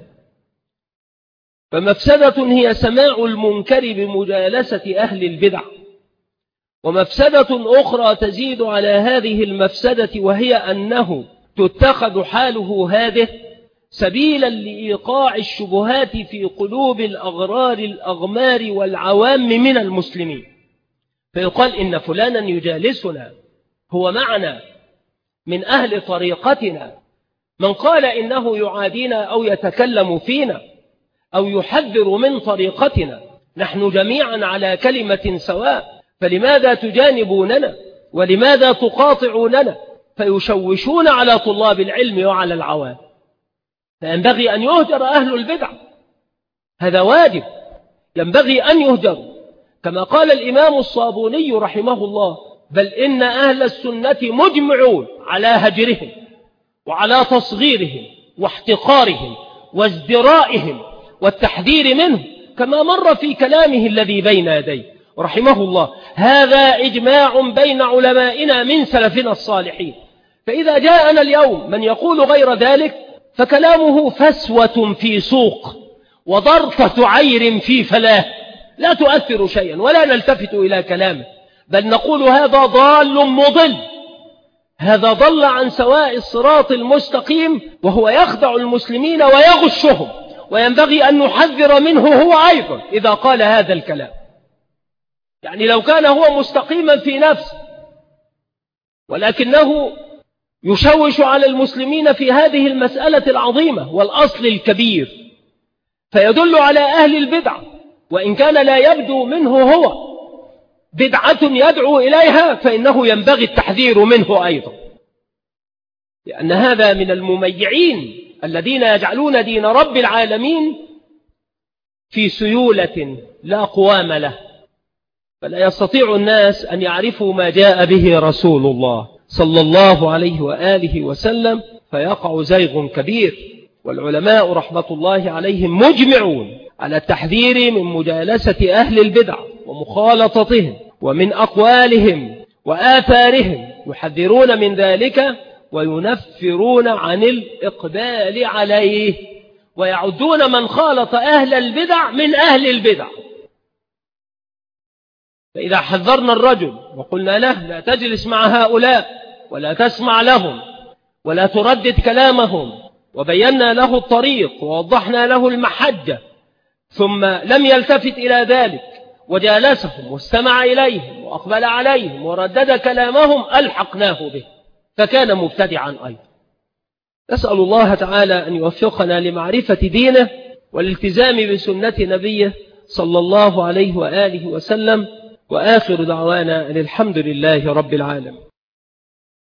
فمفسدة هي سماع المنكر بمجالسة أهل البدع، ومفسدة أخرى تزيد على هذه المفسدة، وهي أنه تتخذ حاله هذه سبيلا لإيقاع الشبهات في قلوب الأغرار الأغمار والعوام من المسلمين، فيقال إن فلانا يجالسنا هو معنا من أهل طريقتنا. من قال إنه يعادينا أو يتكلم فينا أو يحذر من طريقتنا، نحن جميعا على كلمة سواء، فلماذا تجانبوننا ولماذا تقاطعوننا؟ فيشوشون على طلاب العلم وعلى العوام. فينبغي أن يهجر أهل البدع، هذا واجب، ينبغي أن يهجروا، كما قال الإمام الصابوني رحمه الله: بل إن أهل السنة مجمعون على هجرهم وعلى تصغيرهم واحتقارهم وازدرائهم والتحذير منه، كما مر في كلامه الذي بين يديه رحمه الله. هذا إجماع بين علمائنا من سلفنا الصالحين. فإذا جاءنا اليوم من يقول غير ذلك فكلامه فسوة في سوق وضرطة عير في فلاه، لا تؤثر شيئا ولا نلتفت إلى كلامه، بل نقول هذا ضال مضل، هذا ضل عن سواء الصراط المستقيم، وهو يخدع المسلمين ويغشهم، وينبغي أن نحذر منه هو أيضا إذا قال هذا الكلام. يعني لو كان هو مستقيما في نفسه ولكنه يشوش على المسلمين في هذه المسألة العظيمة والأصل الكبير، فيدل على أهل البدع، وإن كان لا يبدو منه هو بدعة يدعو إليها، فإنه ينبغي التحذير منه أيضا، لأن هذا من المميعين الذين يجعلون دين رب العالمين في سيولة لا قوام له، فلا يستطيع الناس أن يعرفوا ما جاء به رسول الله صلى الله عليه وآله وسلم، فيقع زيغ كبير. والعلماء رحمة الله عليهم مجمعون على التحذير من مجالسة أهل البدع ومخالطتهم ومن أقوالهم وآثارهم، يحذرون من ذلك وينفرون عن الإقبال عليه، ويعدون من خالط أهل البدع من أهل البدع. فإذا حذرنا الرجل وقلنا له لا تجلس مع هؤلاء ولا تسمع لهم ولا تردد كلامهم، وبينا له الطريق ووضحنا له المحجة، ثم لم يلتفت إلى ذلك وجالسهم واستمع إليهم وأقبل عليهم وردد كلامهم، ألحقناه به فكان مبتدعا أيضا. نسأل الله تعالى أن يوفقنا لمعرفة دينه والالتزام بسنة نبيه صلى الله عليه وآله وسلم، وآخر دعوانا الحمد لله رب العالمين.